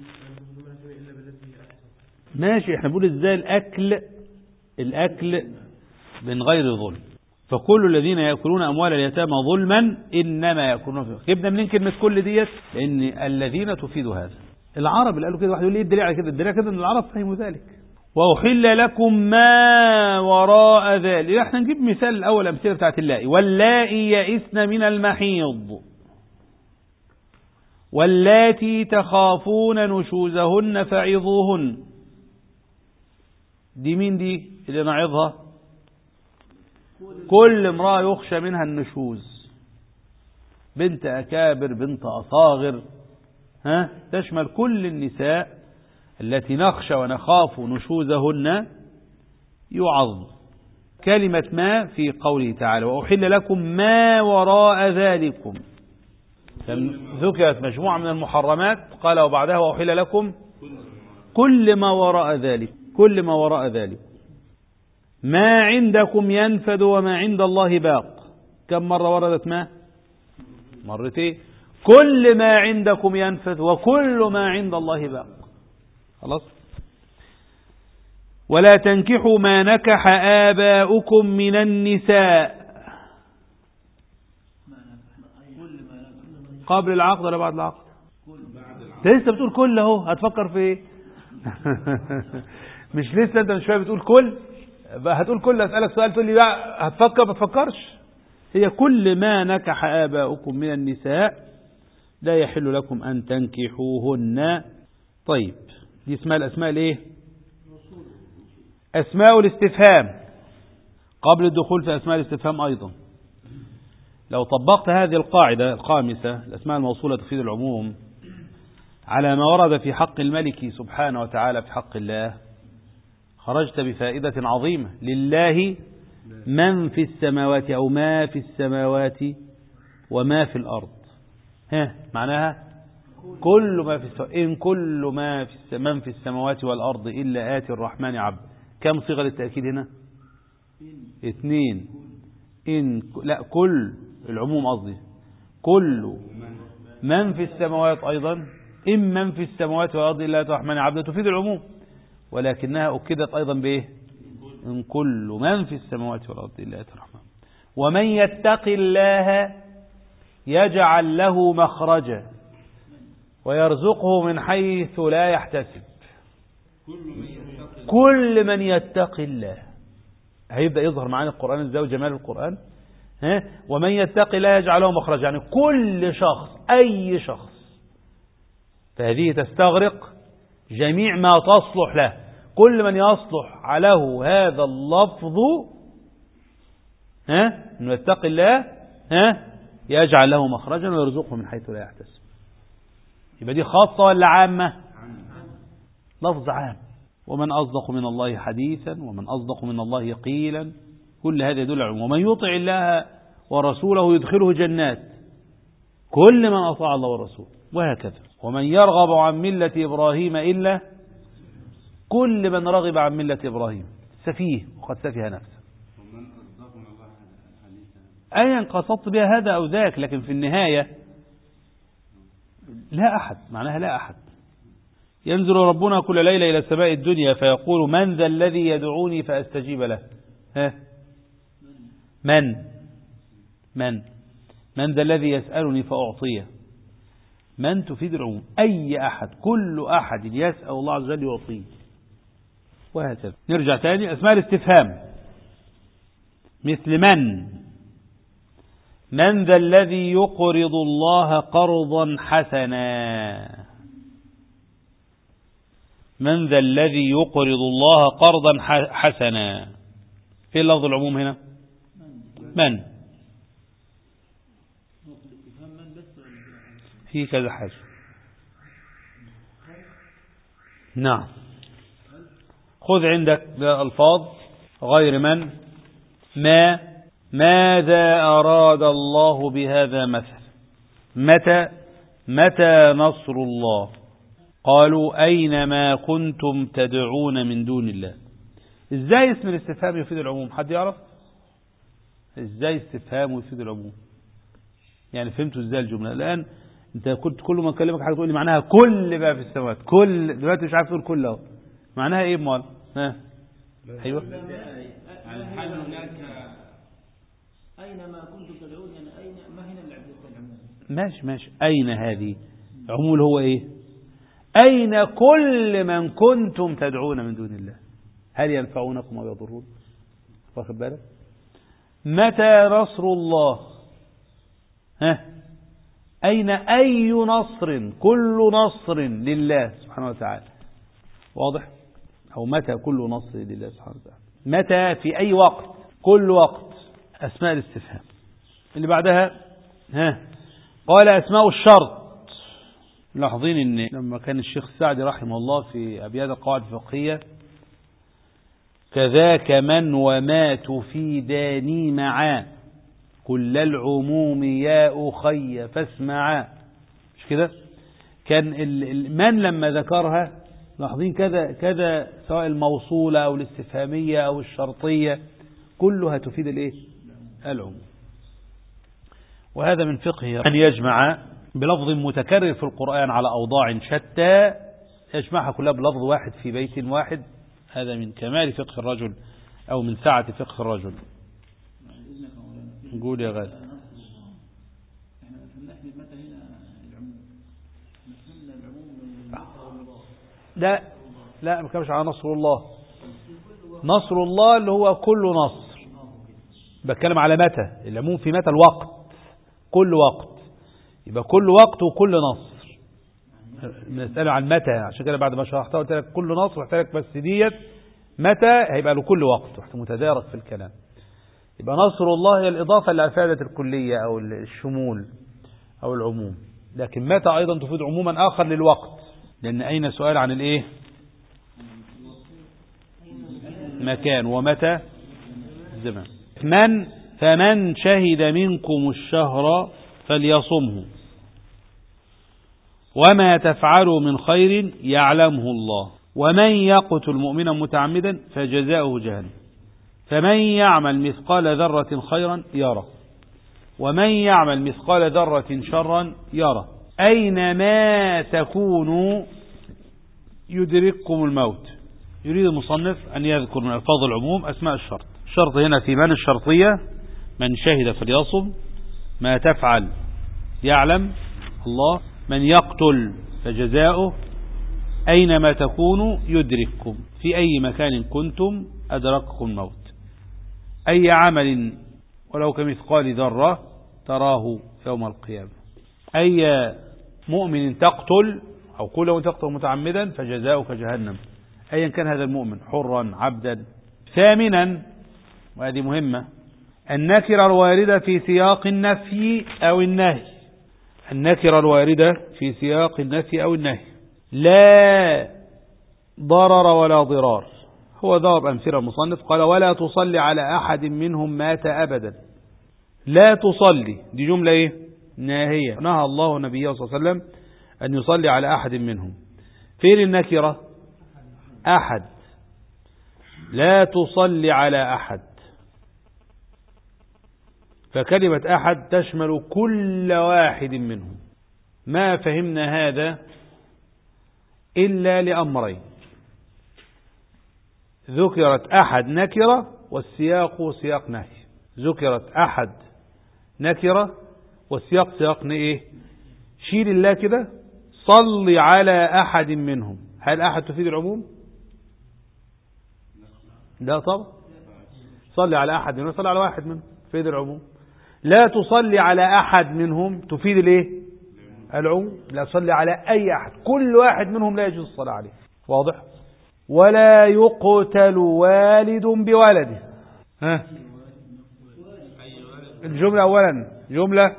ماشي، احنا بنقول ازاي الأكل من غير ظلم. فكل الذين يأكلون أموال اليتامى ظلما إنما يأكلون فيه. جبنا منين كلمة كل ديت؟ لأن الذين تفيد هذا. العرب اللي قالوا كده، واحد يقول لي الدليل على كده؟ الدليل على كده ان العرب فهموا ذلك. وأحل لكم ما وراء ذلك. احنا نجيب مثال الأول، أمثلة بتاعت اللائي. واللائي يئسن من المحيض واللاتي تخافون نشوزهن فعظوهن. دي مين دي اللي نعظها؟ كل امرأة يخشى منها النشوز، بنت أكابر، بنت أصاغر، تشمل كل النساء التي نخشى ونخاف نشوزهن يعظ. كلمة ما في قوله تعالى وأحل لكم ما وراء ذلكم، ذكرت مجموعة من المحرمات، قال وبعدها وأحل لكم كل ما وراء ذلك. كل ما وراء ذلك. ما عندكم ينفد وما عند الله باق. كم مرة وردت ما؟ مرتين. كل ما عندكم ينفد وكل ما عند الله باق. خلاص. ولا تنكحوا ما نكح آباؤكم من النساء قبل العقد ولا بعد العقد؟ لسه بتقول كل اهو، هتفكر في ايه؟ مش لسه انت من شويه بتقول كل، هتقول كل. اسالك سؤال تقول لي لا هتفكر، ما تفكرش. هي كل ما نكح آباؤكم من النساء لا يحل لكم أن تنكحوهن. طيب دي اسمها الأسماء الايه؟ أسماء الاستفهام قبل الدخول في أسماء الاستفهام أيضا. لو طبقت هذه القاعدة الخامسة، الأسماء الموصولة تفيد العموم، على ما ورد في حق الملك سبحانه وتعالى في حق الله، خرجت بفائدة عظيمة. لله من في السماوات أو ما في السماوات وما في الأرض. معناها كل ما في السماوات. إن كل ما في من في السماوات والأرض إلا آتي الرحمن عبد. كم صيغة للتأكيد هنا؟ 2. إن لا كل العموم قصدي. كل من في السماوات أيضا، إن من في السماوات والأرض إلا آتي الرحمن عبد تفيد العموم، ولكنها أكدت أيضا بإيه؟ إن كل من في السماوات والأرض إلا آتي الرحمن. ومن يتق الله يجعل له مخرجا ويرزقه من حيث لا يحتسب. كل من يتق الله هيبدأ يظهر معانا القرآن ازاي وجمال القرآن. ومن يتق الله يجعل له مخرجا، يعني كل شخص، أي شخص، فهذه تستغرق جميع ما تصلح له. كل من يصلح له هذا اللفظ انه يتقي الله يجعل له مخرجا ويرزقه من حيث لا يحتسب. يبقى دي خاصة ولا عامة؟ لفظ عام. ومن أصدق من الله حديثا ومن أصدق من الله قيلا. كل هذا يدل على ومن يطع الله ورسوله يدخله جنات. كل من أطاع الله ورسوله، وهكذا. ومن يرغب عن ملة إبراهيم إلا كل من رغب عن ملة إبراهيم سفيه وقد سفه نفسه. أيا قصدت بها هذا أو ذاك، لكن في النهاية لا أحد، معناها لا أحد. ينزل ربنا كل ليلة إلى السماء الدنيا فيقول من ذا الذي يدعوني فأستجيب له. من ذا الذي يسألني فأعطيه. من تفيد العموم، أي أحد، كل أحد يسأل الله عز وجل يعطيه، وهكذا. نرجع تاني أسماء الاستفهام مثل من ذا الذي يقرض الله قرضا حسنا. من ذا الذي يقرض الله قرضا حسنا. في لفظ العموم هنا من في كذا حاجة. نعم. خذ عندك الألفاظ غير من ماذا أراد الله بهذا مثل. متى نصر الله. قالوا أينما كنتم تدعون من دون الله. ازاي اسم الاستفهام يفيد العموم؟ حد يعرف ازاي استفهام يفيد العموم؟ يعني فهمتوا ازاي الجملة الآن؟ انت كنت كل ما اكلمك حاجة تقول لي معناها كل ما في السماوات، كل دلوقتي مش عارف تقول كل اهو معناها ايه امال؟ ايوه هل هناك اينما كنتم تدعون، يعني اين ما هنا اللعب؟ ماشي اين هذه عمول هو ايه؟ أين كل من كنتم تدعون من دون الله. هل ينفعونكم أو يضرون؟ واخد بالك؟ متى نصر الله؟ أين أي نصر؟ كل نصر لله سبحانه وتعالى. واضح؟ أو متى كل نصر لله سبحانه وتعالى؟ متى في أي وقت؟ كل وقت. أسماء الاستفهام. اللي بعدها قال أسماء الشرط. لاحظين ان لما كان الشيخ السعدي رحمه الله في أبيات القواعد الفقهية كذاك من وما تفيداني معا كل العموم يا أخي فاسمعا، مش كده؟ كان من لما ذكرها لاحظين كذا سواء الموصولة أو الاستفهامية أو الشرطية كلها تفيد الايه؟ العموم. وهذا من فقهه أن يجمع بلفظ متكرر في القرآن على أوضاع شتى يجمعها كلها بلفظ واحد في بيت واحد. هذا من كمال فقه الرجل أو من سعة فقه الرجل. نقول يا غالي لا ما كانش على نصر الله. نصر الله اللي هو كل نصر. بتكلم على متى. العموم في متى الوقت، كل وقت. يبقى كل وقت وكل نصر. بنسأله عن متى، عشان كده بعد ما شرحتها قلت لك كل نصر قلت لك بس ديت متى هيبقى له كل وقت وقت متدارك في الكلام. يبقى نصر الله هي الإضافة اللي أفادت الكلية أو الشمول أو العموم. لكن متى أيضا تفيد عموما آخر للوقت، لأن أين سؤال عن الإيه؟ مكان، ومتى زمان. فمن شهد منكم الشهر فليصمه وما تفعلوا من خير يعلمه الله ومن يقتل مؤمنا متعمدا فجزاؤه جهنم فمن يعمل مثقال ذرة خيرا يره ومن يعمل مثقال ذرة شرا يره أينما تكونوا يدرككم الموت. يريد المصنف أن يذكر من ألفاظ العموم أسماء الشرط. الشرط هنا في من الشرطية من شهد فليصم، ما تفعل يعلم الله، من يقتل فجزاؤه، أينما تكونوا يدرككم، في أي مكان كنتم أدرككم الموت. أي عمل ولو كمثقال ذرة تراه يوم القيامة. أي مؤمن تقتل أو كل من تقتل متعمدا فجزاؤك جهنم أيا كان هذا المؤمن حرا عبدا. ثامنا وهذه مهمة النكرة الواردة في سياق النفي أو النهي. النكرة الواردة في سياق النفي أو النهي. لا ضرر ولا ضرار. هو ضرب أمثلة المصنف قال ولا تصلي على أحد منهم مات أبدا. لا تصلي دي جملة إيه؟ ناهية. نهى الله نبيه صلى الله عليه وسلم أن يصلي على أحد منهم. فين النكرة؟ أحد. لا تصلي على أحد. فكلمة أحد تشمل كل واحد منهم. ما فهمنا هذا إلا لأمرين. ذكرت أحد نكرة والسياق سياق نهي. ذكرت أحد نكرة والسياق سياق إيه؟ شيل الله كده صلي على أحد منهم. هل أحد تفيد العموم؟ لا طبعا. صلي على أحد منهم صلي على واحد منهم تفيد العموم. لا تصلي على أحد منهم تفيد الايه؟ العموم. لا تصلي على أي أحد كل واحد منهم لا يجوز الصلاة عليه. واضح؟ ولا يقتل والد بولده. الجملة أولا جملة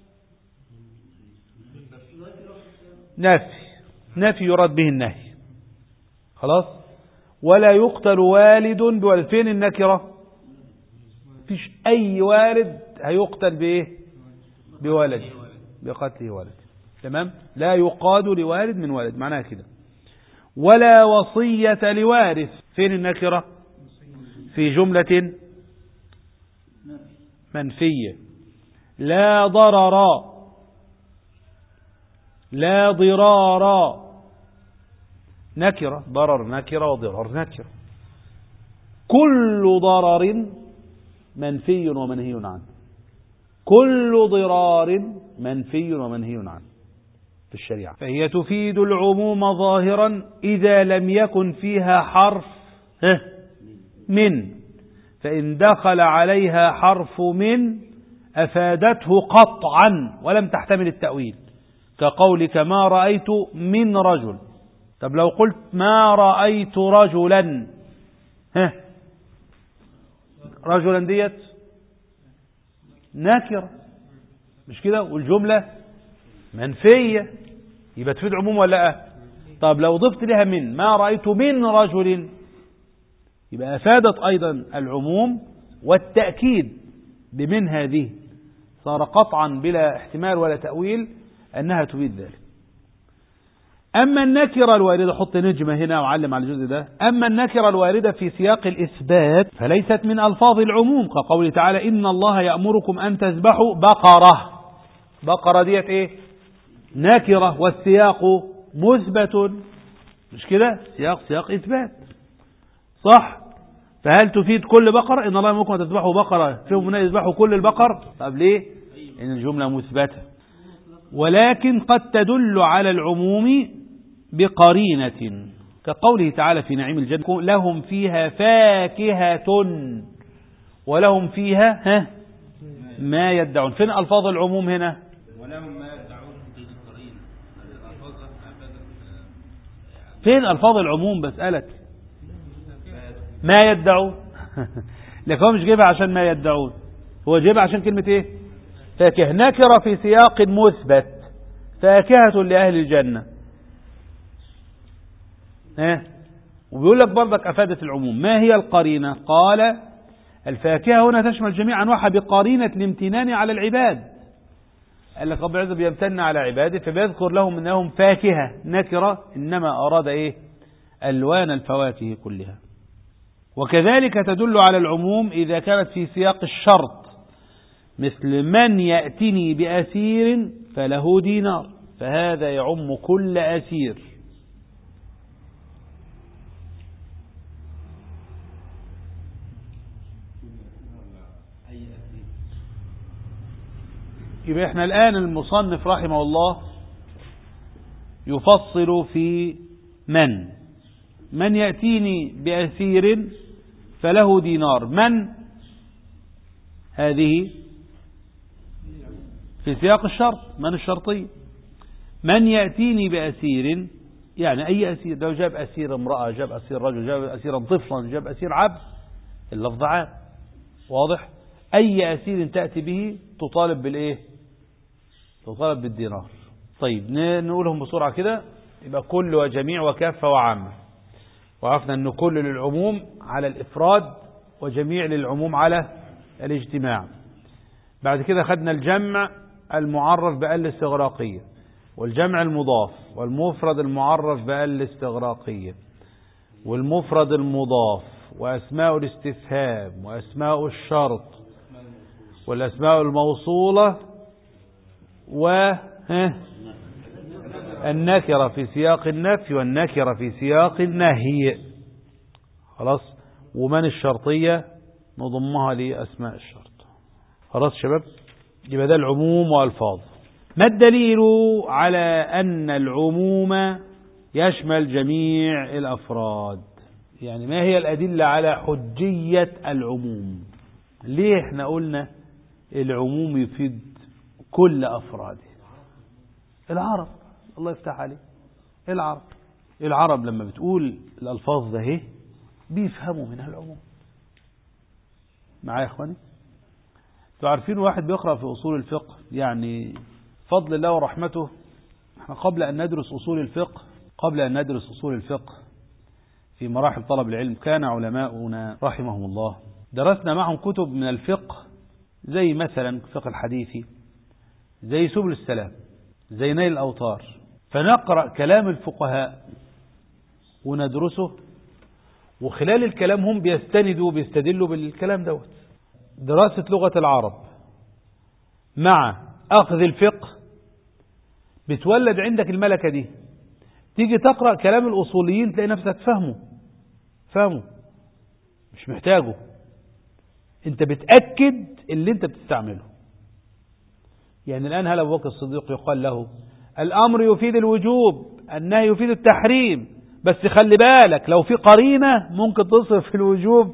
نفي يراد به النهي. خلاص. ولا يقتل والد بولد. فين النكرة؟ فيش أي والد هيقتل بإيه؟ بولد بقتله ولد. تمام. لا يقاد لوالد من ولد معناها كده. ولا وصية لوارث. فين النكرة؟ في جملة منفية. لا ضرر لا ضرار. نكرة ضرر نكرة وضرر نكرة. كل ضرر منفي ومنهي عنه. كل ضرار منفي ومنهي عنه في الشريعة. فهي تفيد العموم ظاهرا إذا لم يكن فيها حرف من، فإن دخل عليها حرف من أفادته قطعا ولم تحتمل التأويل، كقولك ما رأيت من رجل. طب لو قلت ما رأيت رجلا، رجلا ديت نكرة مش كده، والجملة منفية، يبقى تفيد عموم ولا لا؟ طب لو ضفت لها من، ما رأيت من رجل، يبقى أفادت أيضا العموم والتأكيد بمن هذه، صار قطعا بلا احتمال ولا تأويل أنها تفيد ذلك. أما النكرة الواردة، حط نجمة هنا وعلم على الجزء ده، أما النكرة الواردة في سياق الإثبات فليست من ألفاظ العموم، كقوله تعالى إن الله يأمركم أن تذبحوا بقرة. بقرة ديت إيه؟ نكرة، والسياق مثبت، مش كده؟ سياق إثبات، صح؟ فهل تفيد كل بقرة؟ إن الله يأمركم أن تذبحوا بقرة، فيهم من يذبحوا كل البقر؟ طب ليه؟ إن الجملة مثبتة. ولكن قد تدل على العموم بقرينة، كقوله تعالى في نعيم الجنة لهم فيها فاكهة ولهم فيها ما يدعون. فين ألفاظ العموم هنا؟ ولهم ما يدعون في القرينة. فين ألفاظ العموم بسألك؟ ما يدعون لكن هو مش جايبها عشان ما يدعون، هو جايبها عشان كلمة ايه؟ فاكهة، نكرة في سياق مثبت، فاكهة لأهل الجنة. وبيقول لك برضك أفادت العموم. ما هي القرينة؟ قال الفاكهة هنا تشمل جميع أنواعها بقرينة الامتنان على العباد. قال لك رب العزة بيمتن على عباده فبيذكر لهم أنهم فاكهة نكرة، إنما أراد إيه؟ ألوان الفواكه كلها. وكذلك تدل على العموم إذا كانت في سياق الشرط، مثل من يأتني بأسير فله دينار، فهذا يعم كل أسير. يبقى احنا الآن المصنف رحمه الله يفصل في من يأتيني بأسير فله دينار. من هذه في سياق الشرط، من الشرطي. من يأتيني بأسير يعني أي أسير، لو جاب أسير امرأة، جاب أسير رجل، جاب أسيرا طفلا، جاب أسير عبد، اللفظ عام واضح. أي أسير تأتي به تطالب بالإيه؟ تطالب بالدينار. طيب نقولهم بسرعة كده، يبقى كل وجميع وكافة وعامة. وعرفنا أنه كل للعموم على الإفراد وجميع للعموم على الاجتماع. بعد كده خدنا الجمع المعرف بأل الاستغراقية، والجمع المضاف، والمفرد المعرف بأل الاستغراقية، والمفرد المضاف، وأسماء الاستفهام، وأسماء الشرط، والأسماء الموصولة، والنكرة في سياق النفي، والنكرة في سياق النهي. خلاص. ومن الشرطية نضمها لأسماء الشرط. خلاص شباب، يبقى ده العموم وألفاظ. ما الدليل على أن العموم يشمل جميع الأفراد؟ يعني ما هي الأدلة على حجية العموم؟ ليه احنا قلنا العموم يفيد كل أفراده؟ العرب، الله يفتح عليه، العرب لما بتقول الألفاظ ده هي بيفهموا منها العموم. معايا يا اخواني؟ تعرفين واحد بيقرأ في أصول الفقه، يعني فضل الله ورحمته، احنا قبل أن ندرس أصول الفقه في مراحل طلب العلم كان علماؤنا رحمهم الله درسنا معهم كتب من الفقه، زي مثلا فقه الحديثي، زي سبل السلام، زي نيل الأوطار. فنقرأ كلام الفقهاء وندرسه، وخلال الكلام هم بيستدلوا بالكلام دوت. دراسة لغة العرب مع أخذ الفقه بتولد عندك الملكة دي، تيجي تقرأ كلام الأصوليين تلاقي نفسك فهمه مش محتاجه، انت بتأكد اللي انت بتستعمله. يعني الآن هل أبو بكر الصديق يقال له الأمر يفيد الوجوب، النهي يفيد التحريم، بس خلي بالك لو في قرينة ممكن تصرف في الوجوب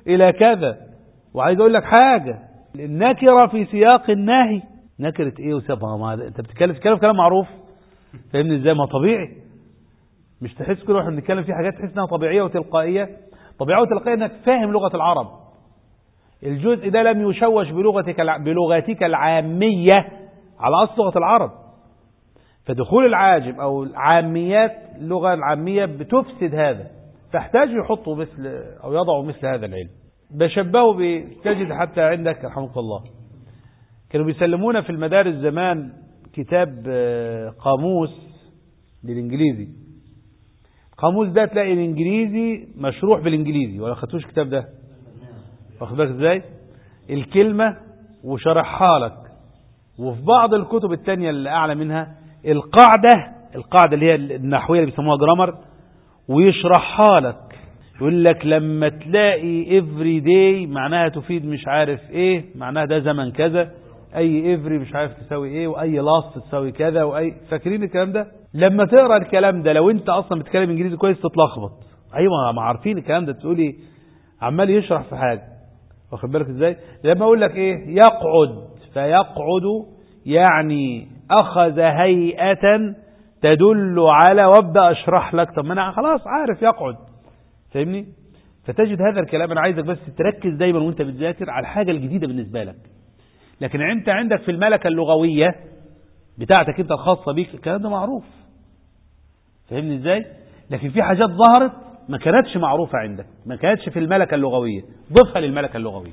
إلى كذا. وعايز أقول لك حاجة، النكرة في سياق النهي نكرة إيه وسياقها؟ أنت بتتكلم في كلام معروف، فاهمني إزاي؟ ما طبيعي، مش تحس كل واحد بنتكلم في حاجات تحس إنها طبيعية وتلقائية. طبيعية وتلقائية إنك فاهم لغة العرب. الجزء ده لم يشوش بلغتك العامية على أصل لغة العرب. فدخول العاجم أو العاميات، اللغة العامية بتفسد هذا، فاحتاج يحطوا مثل أو يضعوا مثل هذا العلم. بشبهه تجد حتى عندك رحمك الله كانوا بيسلمونا في المدارس زمان كتاب قاموس بالإنجليزي. قاموس ده تلاقي الإنجليزي مشروح بالإنجليزي، ولا خدتوش الكتاب ده؟ واخد بالك ازاي؟ الكلمة وشرحها لك. وفي بعض الكتب التانية اللي أعلى منها القاعدة اللي هي النحوية اللي بيسموها جرامر، ويشرحها لك. يقول لك لما تلاقي every day معناها تفيد مش عارف ايه، معناها ده زمن كذا، اي every مش عارف تساوي ايه، واي last تساوي كذا، واي، فاكرين الكلام ده؟ لما تقرأ الكلام ده لو انت اصلا بتتكلم انجليزي كويس تتلخبط. ايوه ما عارفين الكلام ده، تقولي عمال يشرح في حاجة، واخد بالك ازاي؟ لما اقول لك ايه يقعد، فيقعد يعني اخذ هيئة تدل على، وابدأ اشرح لك. طب ما انا خلاص عارف يقعد، فاهمني؟ فتجد هذا الكلام. انا عايزك بس تركز دايما وانت بتذاكر على الحاجة الجديدة بالنسبة لك. لكن انت عندك في الملكة اللغوية بتاعتك انت الخاصة بيك الكلام ده معروف، فاهمني ازاي؟ لكن في حاجات ظهرت ما كانتش معروفة عندك، ما كانتش في الملكة اللغوية، ضفها للملكة اللغوية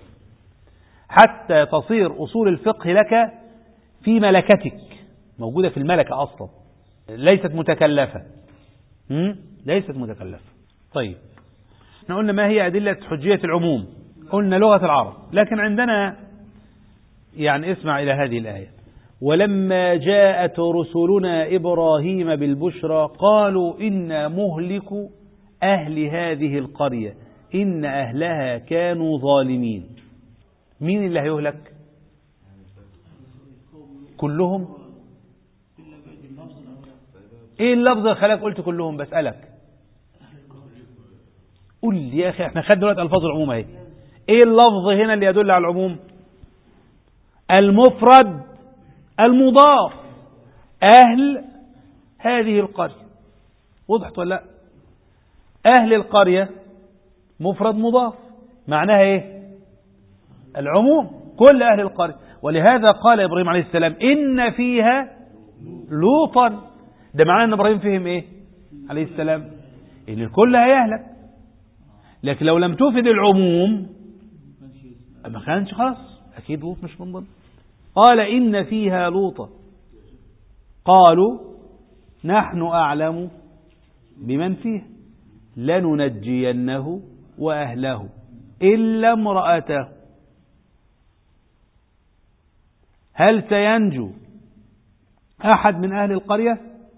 حتى تصير أصول الفقه لك في ملكتك، موجودة في الملكة أصلا، ليست متكلفة. ليست متكلفة. طيب احنا قلنا ما هي أدلة حجية العموم؟ قلنا لغة العرب. لكن عندنا يعني اسمع إلى هذه الآية: ولما جاءت رسلنا إبراهيم بالبشرى قالوا إنا مهلك أهل هذه القرية إن أهلها كانوا ظالمين. مين اللي هيهلك؟ كلهم؟ ايه اللفظ اللي خلاك قلت كلهم؟ بسألك قل لي يا أخي، احنا خدنا دلوقتي ألفاظ العموم اهي. ايه اللفظ هنا اللي يدل على العموم؟ المفرد المضاف، أهل هذه القرية. وضحت ولا لا؟ أهل القرية مفرد مضاف، معناها ايه؟ العموم، كل أهل القرية. ولهذا قال إبراهيم عليه السلام إن فيها لوطا. ده معناه أن إبراهيم فهم ايه عليه السلام؟ إن الكل هيهلك. لكن لو لم تفد العموم ما كانش خلاص، أكيد لوط مش من ضمن. قال إن فيها لوطا قالوا نحن أعلم بمن فيه لننجينه وأهله إلا امرأته. هل سينجو أحد من أهل القرية؟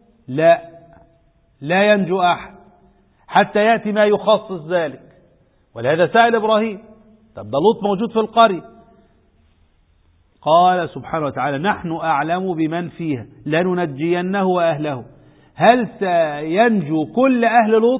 لا ينجو أحد حتى يأتي ما يخصص ذلك. ولهذا سأل إبراهيم: طب ده لوط موجود في القرية. قال سبحانه وتعالى: نحن أعلم بمن فيها لننجينه وأهله. هل سينجو كل أهل لوط؟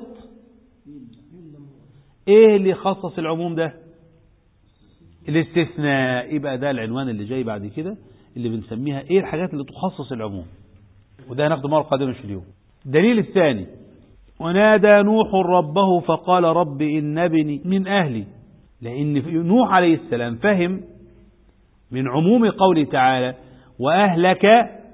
إيه اللي خصص العموم ده؟ الاستثناء. يبقى ده العنوان اللي جاي بعد كده اللي بنسميها إيه الحاجات اللي تخصص العموم، وده هناخده مرة قادمة في اليوم. الدليل الثاني: ونادى نوح ربه فقال رب إن ابني من أهلي. لأن نوح عليه السلام فهم من عموم قوله تعالى وأهلك،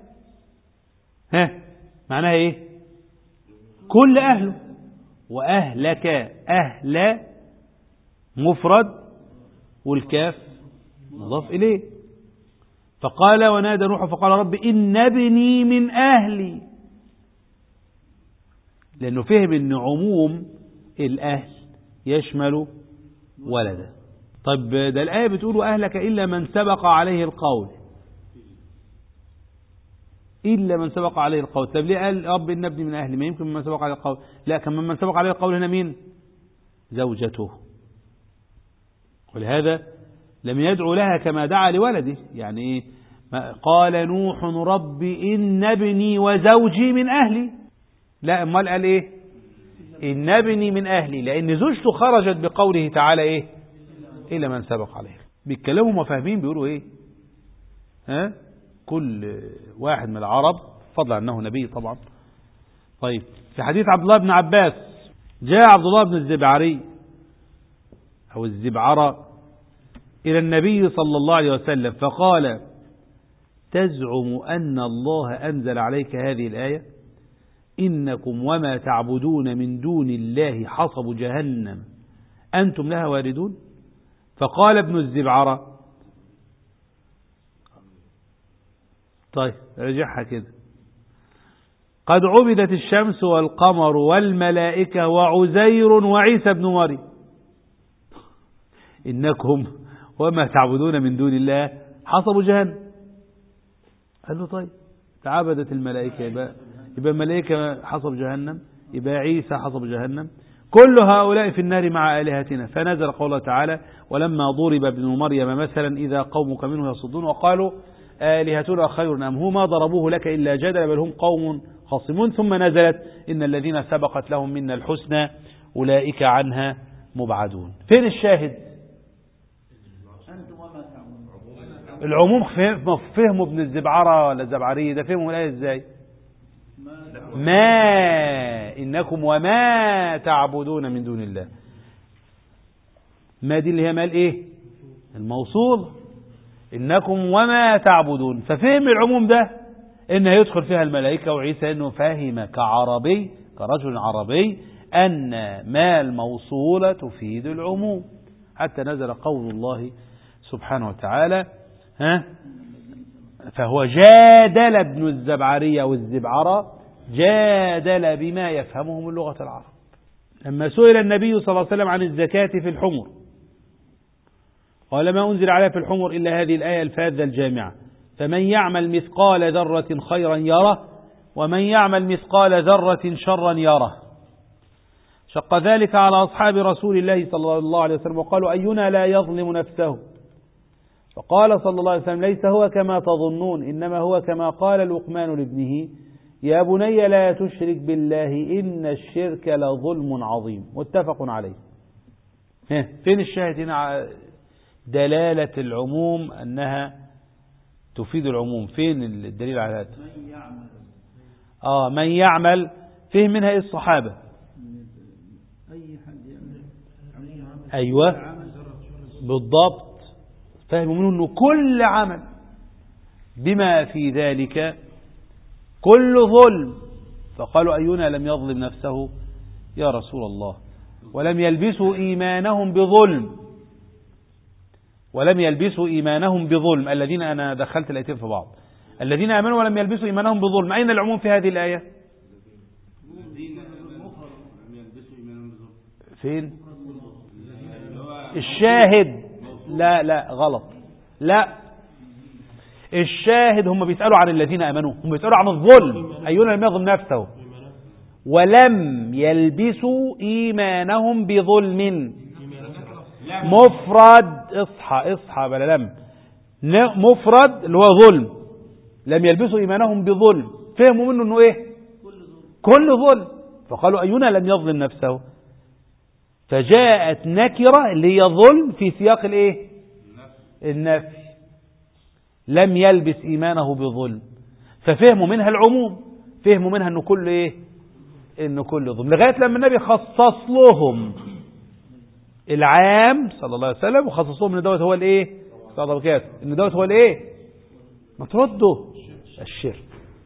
معناها إيه؟ كل أهله. وأهلك، أهل مفرد والكاف مضاف إليه. فقال ونادى نوح فقال رب إن ابني من أهلي، لأنه فهم أن عموم الأهل يشمل ولده. طب ده الآية بتقول أهلك إلا من سبق عليه القول، إلا من سبق عليه القول. طب ليه قال رب إن ابني من أهلي؟ ما يمكن من سبق عليه القول. لا، كمان من سبق عليه القول هنا مين؟ زوجته. ولهذا لم يدعو لها كما دعا لولده. يعني قال نوح رب إن ابني وزوجي من أهلي. لا، امال قال إيه؟ إن ابني من أهلي، لأن زوجته خرجت بقوله تعالى إيه؟ إلى من سبق عليه. بيتكلموا وفاهمين بيقولوا إيه؟ ها؟ كل واحد من العرب فضل أنه نبي طبعا. طيب في حديث عبد الله بن عباس جاء عبد الله بن الزبعري أو الزبعرة إلى النبي صلى الله عليه وسلم فقال: تزعم أن الله أنزل عليك هذه الآية إنكم وما تعبدون من دون الله حصب جهنم أنتم لها واردون؟ فقال ابن الزبعرة: طيب رجعها كده: قد عبدت الشمس والقمر والملائكة وعزير وعيسى بن مريم إنكم وما تعبدون من دون الله حصب جهنم. قال له: طيب تعبدت الملائكة يبقى الملائكة حصب جهنم، يبقى عيسى حصب جهنم، كل هؤلاء في النار مع آلهتنا. فنزل قوله تعالى: ولما ضرب ابن مريم مثلا إذا قومك منه يصدون وقالوا آلهتنا خير أم هو ما ضربوه لك إلا جدلا بل هم قوم خصمون. ثم نزلت: إن الذين سبقت لهم منا الحسنى أولئك عنها مبعدون. فين الشاهد؟ العموم فهموا ابن الزبعرة ولا الزبعري ده فهموا الآية ازاي؟ ما إنكم وما تعبدون من دون الله. ما دي اللي هي مال ايه؟ الموصول. إنكم وما تعبدون. ففهم العموم ده إنه يدخل فيها الملائكة وعيسى، إنه فاهم كعربي كرجل عربي أن ما الموصولة تفيد العموم، حتى نزل قول الله سبحانه وتعالى: فهو جادل ابن الزبعرية والزبعرة جادل بما يفهمه من لغة العرب. لما سئل النبي صلى الله عليه وسلم عن الزكاة في الحمر قال: ما أنزل عليه في الحمر إلا هذه الآية الفاذة الجامعة: فمن يعمل مثقال ذرة خيرا يره ومن يعمل مثقال ذرة شرا يره. شق ذلك على أصحاب رسول الله صلى الله عليه وسلم وقالوا: أينا لا يظلم نفسه؟ فقال صلى الله عليه وسلم: ليس هو كما تظنون، إنما هو كما قال لقمان لابنه: يا بني لا تشرك بالله إن الشرك لظلم عظيم. متفق عليه. فين الشاهد هنا؟ دلالة العموم أنها تفيد العموم. فين الدليل على هذا؟ من يعمل فهم منها إيه؟ الصحابة. أيوة بالضبط، فهموا منه أنه كل عمل بما في ذلك كل ظلم. فقالوا: أينا لم يظلم نفسه يا رسول الله؟ ولم يلبسوا إيمانهم بظلم الذين، أنا دخلت الآيتين في بعض، الذين آمنوا ولم يلبسوا إيمانهم بظلم. أين العموم في هذه الآية؟ فين الشاهد؟ لا غلط. لا، الشاهد هم بيسألوا عن الذين آمنوا، هم بيسألوا عن الظلم. أينا لم يظلم نفسه ولم يلبسوا إيمانهم بظلم. مفرد، اصحى بلا لم، مفرد اللي هو ظلم. لم يلبسوا إيمانهم بظلم، فهموا منه انه ايه؟ كل ظلم. فقالوا: أينا لم يظلم نفسه؟ فجاءت نكرة اللي هي ظلم في سياق الايه؟ النفي. لم يلبس إيمانه بظلم، ففهموا منها العموم، فهموا منها انه كل ايه؟ انه كل ظلم، لغاية لما النبي خصص لهم العام صلى الله عليه وسلم وخصص لهم ان دوت هو الايه؟ صلى الله عليه وسلم ان دوت هو الايه؟ ما تردوا الشرك.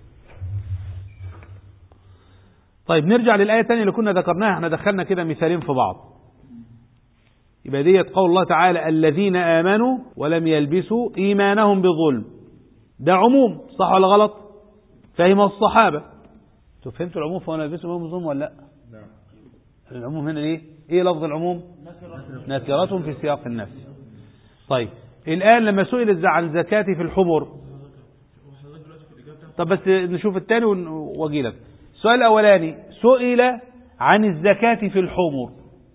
طيب نرجع للآية الثانية اللي كنا ذكرناها، احنا دخلنا كده مثالين في بعض. يبقى ديت قول الله تعالى: الذين آمنوا ولم يلبسوا إيمانهم بظلم. ده عموم، صح ولا غلط؟ فهم الصحابة. فهمتوا العموم فهو يلبسوا إيمانهم بظلم ولا لا؟ العموم هنا ايه؟ ايه لفظ العموم؟ نكرة في سياق النفي. طيب الآن لما سئل عن الزكاة في الحمر، طب بس نشوف الثاني واجي لك. السؤال الأولاني سئل عن الزكاة في الحمر،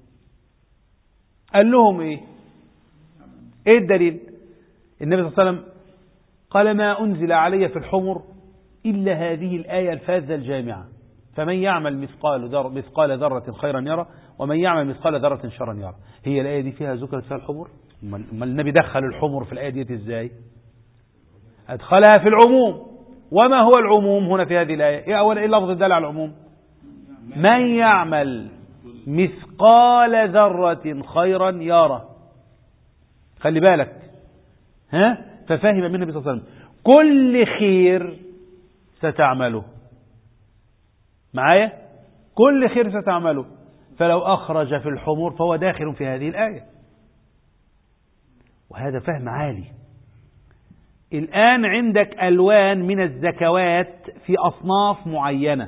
قال لهم ايه الدليل؟ النبي صلى الله عليه وسلم قال: ما أنزل علي في الحمر إلا هذه الآية الفاذة الجامعة: فمن يعمل مثقال ذرة خيرا يرى ومن يعمل مثقال ذرة شرا يرى. هي الآية دي فيها ذكرت فيها الحمر؟ أمال النبي دخل الحمر في الآية ديت إزاي؟ أدخلها في العموم. وما هو العموم هنا في هذه الآية؟ إيه أولا إيه اللفظ الدال على العموم؟ من يعمل مثقال ذرة خيرا يره. خلي بالك، ها؟ ففهم منه النبي صلى الله عليه وسلم كل خير ستعمله معايا، كل خير ستعمله، فلو أخرج في الحمر فهو داخل في هذه الآية. وهذا فهم عالي. الآن عندك ألوان من الزكوات في أصناف معينة،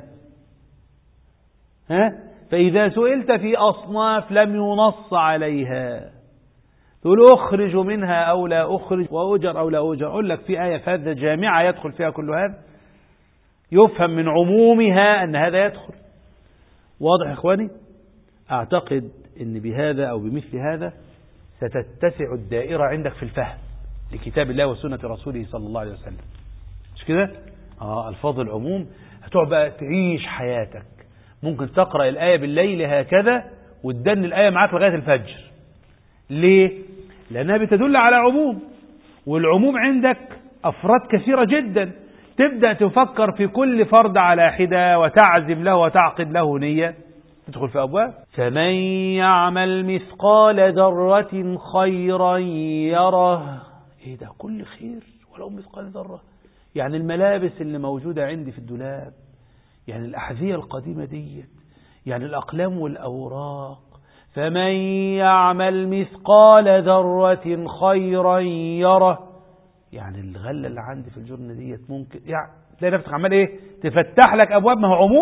ها؟ فإذا سئلت في أصناف لم ينص عليها تقول أخرج منها أو لا أخرج، وأجر أو لا أجر. أقول لك في آية فاذة جامعة يدخل فيها كل هذا، يفهم من عمومها أن هذا يدخل. واضح يا إخواني؟ أعتقد أن بهذا أو بمثل هذا ستتسع الدائرة عندك في الفهم لكتاب الله وسنة رسوله صلى الله عليه وسلم. مش كده؟ ألفاظ العموم هتقعد بقى تعيش حياتك. ممكن تقرأ الآية بالليل هكذا وتدن الآية معاك لغاية الفجر. ليه؟ لأنها بتدل على عموم، والعموم عندك أفراد كثيرة جدا. تبدأ تفكر في كل فرد على حدة وتعزم له وتعقد له نية، تدخل في أبواب. فمن يعمل مثقال ذرة خيرا يره. إيه ده؟ كل خير ولو مثقال ذرة. يعني الملابس اللي موجودة عندي في الدولاب، يعني الأحذية القديمة دي، يعني الأقلام والأوراق. فمن يعمل مثقال ذرة خيرا يره. يعني الغلة اللي عندي في الجرنة ديت ممكن يعني تلاقي نفسك عمال ايه؟ تفتح لك أبواب. ما هو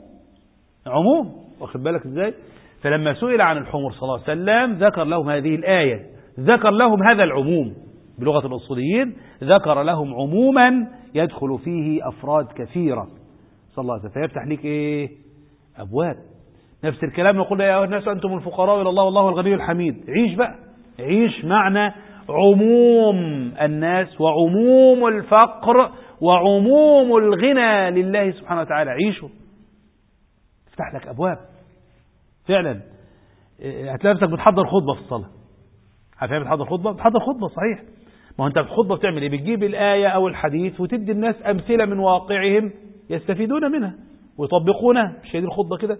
عموم. واخد بالك ازاي؟ فلما سئل عن الحمر صلى الله عليه وسلم ذكر لهم هذه الآية، ذكر لهم هذا العموم. بلغة الأصوليين ذكر لهم عموما يدخل فيه أفراد كثيرة صلى الله عليه وسلم، فيفتح لك ايه؟ أبواب. نفس الكلام يقول يا أيها الناس أنتم الفقراء إلى الله والله الغني الحميد. عيش بقى، عيش معنى عموم الناس وعموم الفقر وعموم الغنى لله سبحانه وتعالى. عيشه، افتح لك أبواب فعلا. هتلاقي نفسك بتحضر خطبة في الصلاة. عارفين بتحضر خطبة؟ بتحضر خطبة صحيح. ما هو أنت في الخطبة بتعمل إيه؟ بتجيب الآية أو الحديث وتدي الناس أمثلة من واقعهم يستفيدون منها ويطبقونها. مش هي دي الخطبة كده؟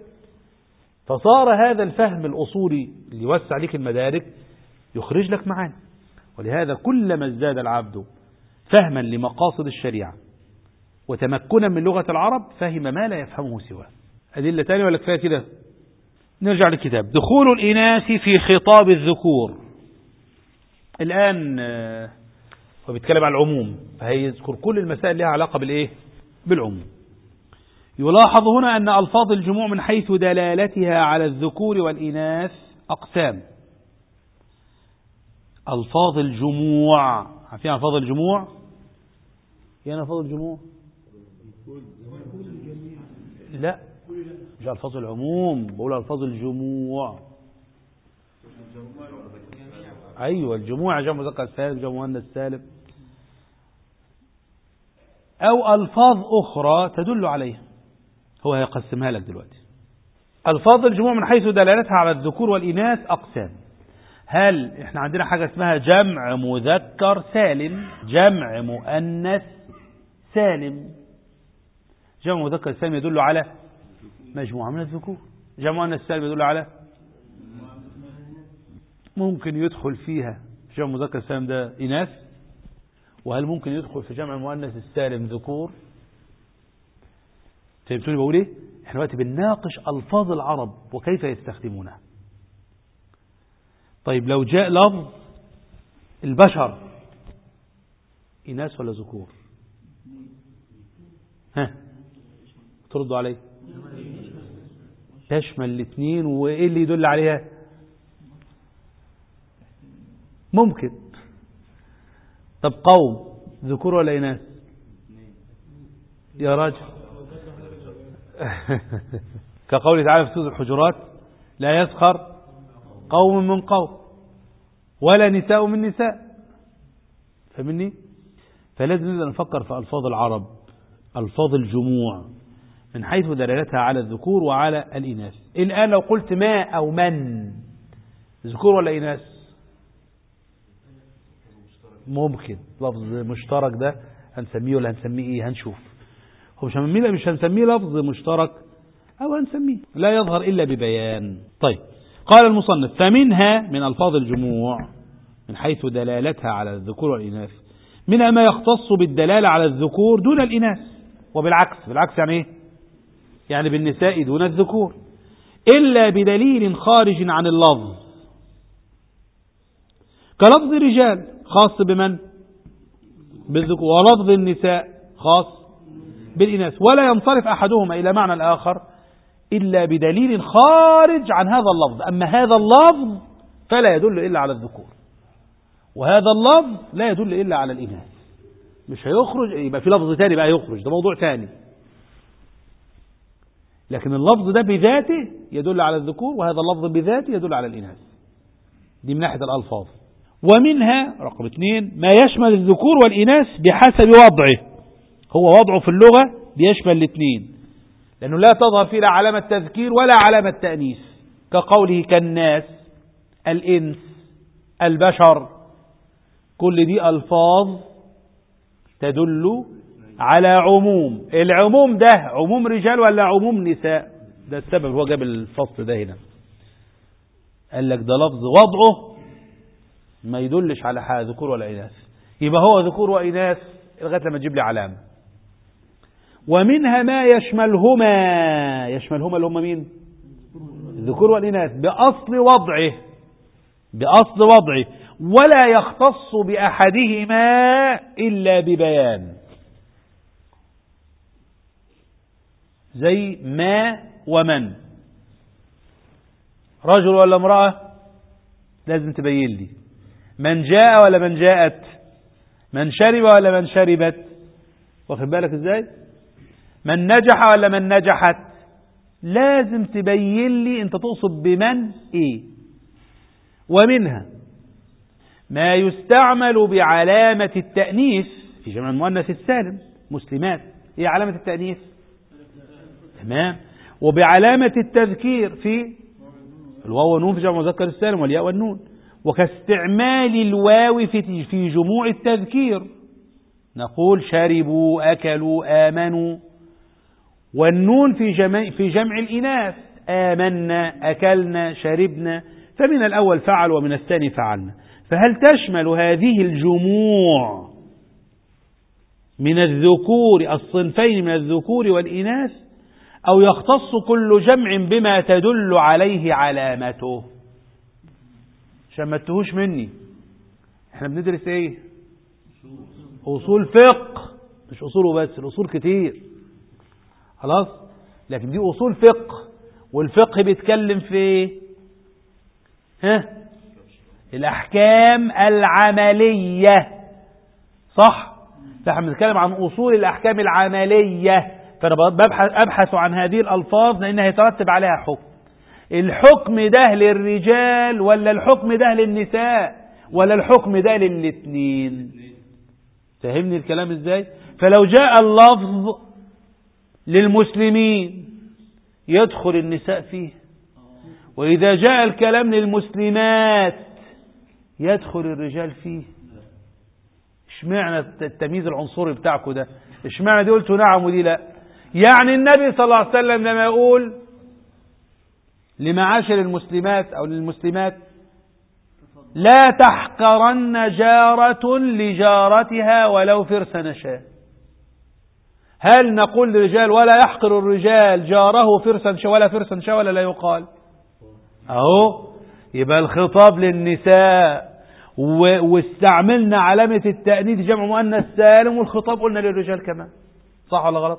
فصار هذا الفهم الأصولي اللي يوسع لك المدارك يخرج لك معاني. ولهذا كلما ازداد العبد فهما لمقاصد الشريعة وتمكنا من لغة العرب فهم ما لا يفهمه سواه. أدلة تانية ولا كفاية كده؟ نرجع للكتاب. دخول الإناث في خطاب الذكور. الآن هو بيتكلم عن العموم، فهيذكر كل المسائل لها علاقة بالإيه؟ بالعموم. يلاحظ هنا أن ألفاظ الجموع من حيث دلالتها على الذكور والإناث أقسام. ألفاظ الجموع، عارفين ألفاظ الجموع؟ يعني ألفاظ الجموع؟ لا، مش ألفاظ العموم، بقول ألفاظ الجموع. أيوة، الجموع جمع مذكر سالم، جمع مؤنث سالم، أو ألفاظ أخرى تدل عليها. هو هيقسمها لك دلوقتي. ألفاظ الجموع من حيث دلالتها على الذكور والإناث أقسام. هل احنا عندنا حاجة اسمها جمع مذكر سالم، جمع مؤنث سالم. جمع مذكر سالم يدل على مجموعة من الذكور، جمع مؤنث سالم يدل على ممكن يدخل فيها جمع مذكر سالم ده إناث، وهل ممكن يدخل في جمع المؤنث السالم ذكور؟ فهمتوني بقول ايه؟ احنا دلوقتي بنناقش ألفاظ العرب وكيف يستخدمونها. طيب لو جاء لفظ البشر إناث ولا ذكور؟ ها تردوا علي؟ تشمل الاثنين. وإيه اللي يدل عليها؟ ممكن. طب قوم ذكور ولا إناث يا راجل؟ كقوله تعالى في سورة الحجرات لا يسخر قوم من قوم ولا نساء من نساء. فمني فلازم نبدأ نفكر في ألفاظ العرب، ألفاظ الجموع من حيث دلالتها على الذكور وعلى الإناث. الآن لو قلت ما أو من، ذكور ولا إناث؟ ممكن لفظ مشترك ده هنسميه ولا هنسميه ايه؟ هنشوف. هو مش هنسميه لفظ مشترك او هنسميه لا يظهر الا ببيان. طيب قال المصنف فمنها من الفاظ الجموع من حيث دلالتها على الذكور والإناث منها ما يختص بالدلالة على الذكور دون الإناث، وبالعكس. بالعكس يعني ايه؟ يعني بالنساء دون الذكور، إلا بدليل خارج عن اللفظ، كلفظ الرجال خاص بمن؟ بالذكور، ولفظ النساء خاص بالإناث، ولا ينصرف أحدهما إلى معنى الآخر إلا بدليل خارج عن هذا اللفظ. أما هذا اللفظ فلا يدل إلا على الذكور، وهذا اللفظ لا يدل إلا على الإناث. مش هيخرج، يبقى في لفظ تاني بقى يخرج، ده موضوع تاني. لكن اللفظ ده بذاته يدل على الذكور، وهذا اللفظ بذاته يدل على الإناث. دي من ناحية الألفاظ. ومنها رقم 2 ما يشمل الذكور والإناث بحسب وضعه. هو وضعه في اللغة بيشمل الاثنين، لأنه لا تظهر فيه لا علامة تذكير ولا علامة تأنيث، كقوله كالناس، الإنس، البشر. كل دي ألفاظ تدل على عموم. العموم ده عموم رجال ولا عموم نساء؟ ده السبب، هو جاب الفصل ده هنا، قال لك ده لفظ وضعه ما يدلش على حاجة ذكور ولا إناث، يبقى هو ذكور وإناث لغاية لما تجيب لي علامة. ومنها ما يشملهما اللي هم مين؟ الذكور والإناث بأصل وضعه، ولا يختص بأحدهما إلا ببيان، زي ما ومن. رجل ولا امرأة لازم تبين لي. من جاء ولا من جاءت، من شرب ولا من شربت، واخد بالك ازاي؟ من نجح ولا من نجحت، لازم تبين لي انت تقصد بمن ايه. ومنها ما يستعمل بعلامة التأنيث في جمع المؤنث السالم، مسلمات، ايه علامة التأنيث؟ تمام. وبعلامة التذكير في الواو والنون في جمع المذكر السالم والياء والنون، وكاستعمال الواو في جموع التذكير، نقول شربوا، أكلوا، آمنوا. والنون في جمع الإناث، آمنا، أكلنا، شربنا. فمن الأول فعل ومن الثاني فعلنا. فهل تشمل هذه الجموع من الذكور الصنفين من الذكور والإناث، أو يختص كل جمع بما تدل عليه علامته؟ عشان ما تتهوش مني، احنا بندرس ايه؟ أصول فقه، مش أصوله بس، الأصول كتير خلاص، لكن دي أصول فقه، والفقه بيتكلم في الأحكام العملية، صح؟ فاحنا بنتكلم عن أصول الأحكام العملية، فأنا أبحث عن هذه الألفاظ لأنها يترتب عليها حكم. الحكم ده للرجال ولا الحكم ده للنساء ولا الحكم ده للاثنين؟ فهمني الكلام ازاي؟ فلو جاء اللفظ للمسلمين يدخل النساء فيه، وإذا جاء الكلام للمسلمات يدخل الرجال فيه. اشمعنى التمييز العنصري بتاعكم ده؟ اشمعنى دي قلتوا نعم ودي لا؟ يعني النبي صلى الله عليه وسلم لما يقول لمعاشر المسلمات أو للمسلمات لا تحقرن جارة لجارتها ولو فرس نشاء، هل نقول للرجال ولا يحقر الرجال جاره فرسا شاء ولا فرسا شاء، ولا لا يقال؟ اهو يبقى الخطاب للنساء، واستعملنا علامة التأنيث جمع مؤنث سالم، والخطاب قلنا للرجال كمان. صح ولا غلط؟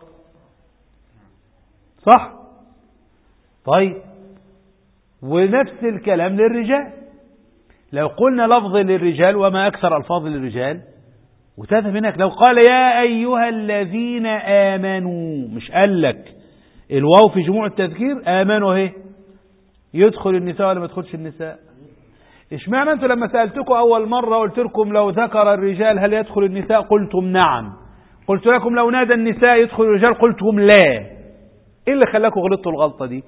صح؟ طيب، ونفس الكلام للرجال. لو قلنا لفظ للرجال وما أكثر ألفاظ للرجال، وتذهب هناك لو قال يا أيها الذين آمنوا، مش قال لك الواو في جموع التذكير آمنوا اهي، يدخل النساء ولا ما يدخلش النساء؟ اشمعنى انتوا لما سألتكم أول مرة قلت لكم لو ذكر الرجال هل يدخل النساء قلتم نعم، قلت لكم لو نادى النساء يدخل الرجال قلتم لا؟ ايه اللي خلاكم غلطتوا الغلطة دي؟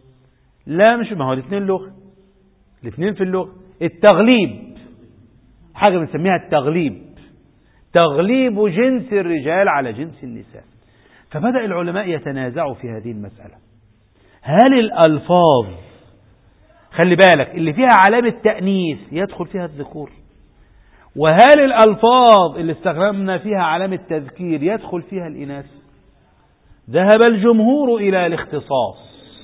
لا، مش، ما هو الاثنين لغة، الاثنين في اللغة. التغليب حاجة بنسميها التغليب، تغليب جنس الرجال على جنس النساء. فبدأ العلماء يتنازعوا في هذه المسألة. هل الألفاظ، خلي بالك، اللي فيها علامة تأنيث يدخل فيها الذكور، وهل الألفاظ اللي استخدمنا فيها علامة تذكير يدخل فيها الإناث؟ ذهب الجمهور إلى الاختصاص.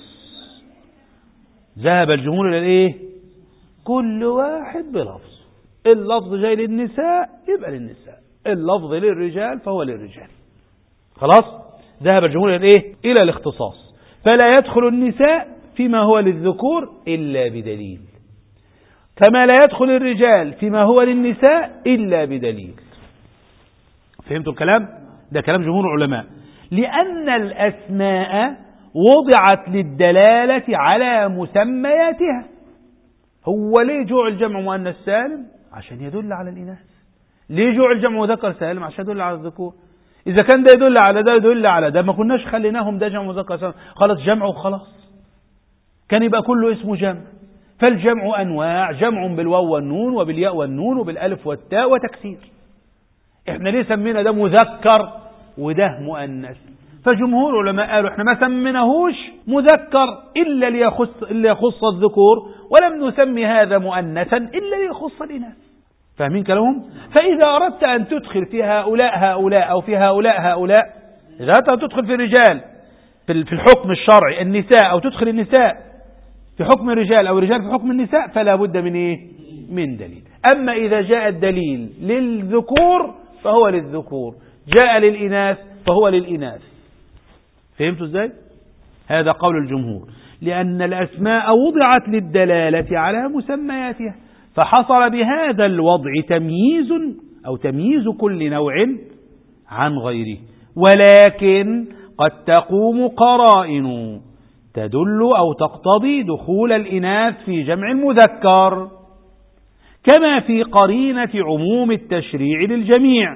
ذهب الجمهور إلى الإيه؟ كل واحد بلفظ. اللفظ جاي للنساء يبقى للنساء، اللفظ للرجال فهو للرجال. خلاص؟ ذهب الجمهور إلى الإيه؟ إلى الاختصاص. فلا يدخل النساء فيما هو للذكور إلا بدليل، كما لا يدخل الرجال فيما هو للنساء إلا بدليل. فهمتوا الكلام؟ ده كلام جمهور العلماء. لأن الأسماء وضعت للدلالة على مسمياتها. هو ليه جوع الجمع مؤنث سالم؟ عشان يدل على الإناث. ليه جوع الجمع مذكر سالم؟ عشان يدل على الذكور. إذا كان ده يدل على ده يدل على ده، ما كناش خليناهم ده جمع مذكر سالم، خلاص جمع وخلاص، كان يبقى كله اسمه جمع. فالجمع أنواع، جمع بالواو والنون وبالياء والنون وبالألف والتاء وتكسير. احنا ليه سمينا ده مذكر وده مؤنث؟ فجمهور العلماء قالوا احنا ما سميناهوش مذكر إلا ليخص الذكور، ولم نسمي هذا مؤنثا إلا ليخص الإناث. فاهمين كلامهم؟ فإذا أردت أن تدخل في هؤلاء أو في هؤلاء، إذا أردت أن تدخل في الرجال في الحكم الشرعي النساء، أو تدخل النساء في حكم الرجال أو الرجال في حكم النساء، فلا بد من إيه؟ من دليل. أما إذا جاء الدليل للذكور فهو للذكور، جاء للإناث فهو للإناث. فهمتوا إزاي؟ هذا قول الجمهور، لأن الأسماء وضعت للدلالة على مسمياتها، فحصل بهذا الوضع تمييز كل نوع عن غيره. ولكن قد تقوم قرائن تدل أو تقتضي دخول الإناث في جمع المذكر، كما في قرينة عموم التشريع للجميع،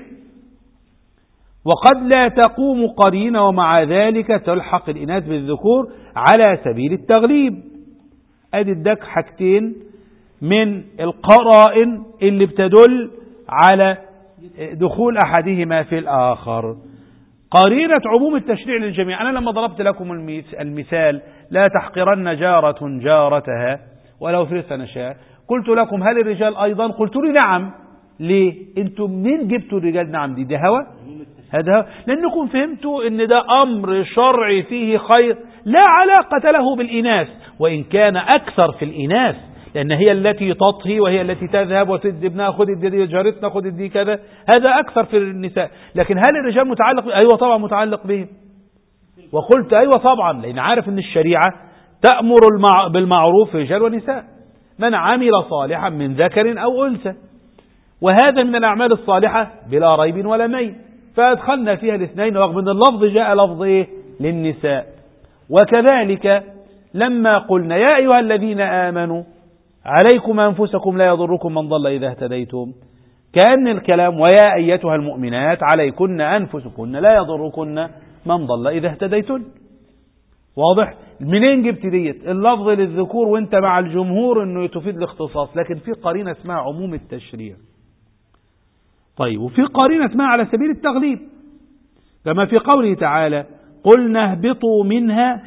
وقد لا تقوم قرينة ومع ذلك تلحق الإناث بالذكور على سبيل التغليب. أدي اداك حاجتين من القرائن اللي بتدل على دخول أحدهما في الآخر. قرينة عموم التشريع للجميع، أنا لما ضربت لكم المثال لا تحقرن جارة جارتها ولو فرث نشاء، قلت لكم هل الرجال أيضا؟ قلت لي نعم. ليه؟ أنتم منين جبتوا الرجال نعم دي؟ ده هوى؟ هذا هوى، لأنكم فهمتوا أن ده أمر شرعي فيه خير لا علاقة له بالإناث، وإن كان أكثر في الإناث، لأن هي التي تطهي وهي التي تذهب وتدي ابنها، خد دي جارتنا، خد دي كذا، هذا أكثر في النساء. لكن هل الرجال متعلق؟ أيوة طبعا متعلق بهم. وقلت أيوة طبعا، لأن عارف أن الشريعة تأمر بالمعروف في رجال ونساء، من عمل صالحا من ذكر أو أنثى، وهذا من الأعمال الصالحة بلا ريب ولا ميل، فأدخلنا فيها الاثنين، رغم أن اللفظ جاء لفظ إيه؟ للنساء. وكذلك لما قلنا يا أيها الذين آمنوا عليكم أنفسكم لا يضركم من ضل إذا اهتديتم، كأن الكلام ويا أيتها المؤمنات عليكن أنفسكن لا يضركن من ضل إذا اهتديتن. واضح؟ منين جبت ديت؟ اللفظ للذكور وانت مع الجمهور انه تفيد الاختصاص، لكن في قرينة اسمها عموم التشريع. طيب، وفي قرينة اسمها على سبيل التغليب، كما في قوله تعالى قلنا اهبطوا منها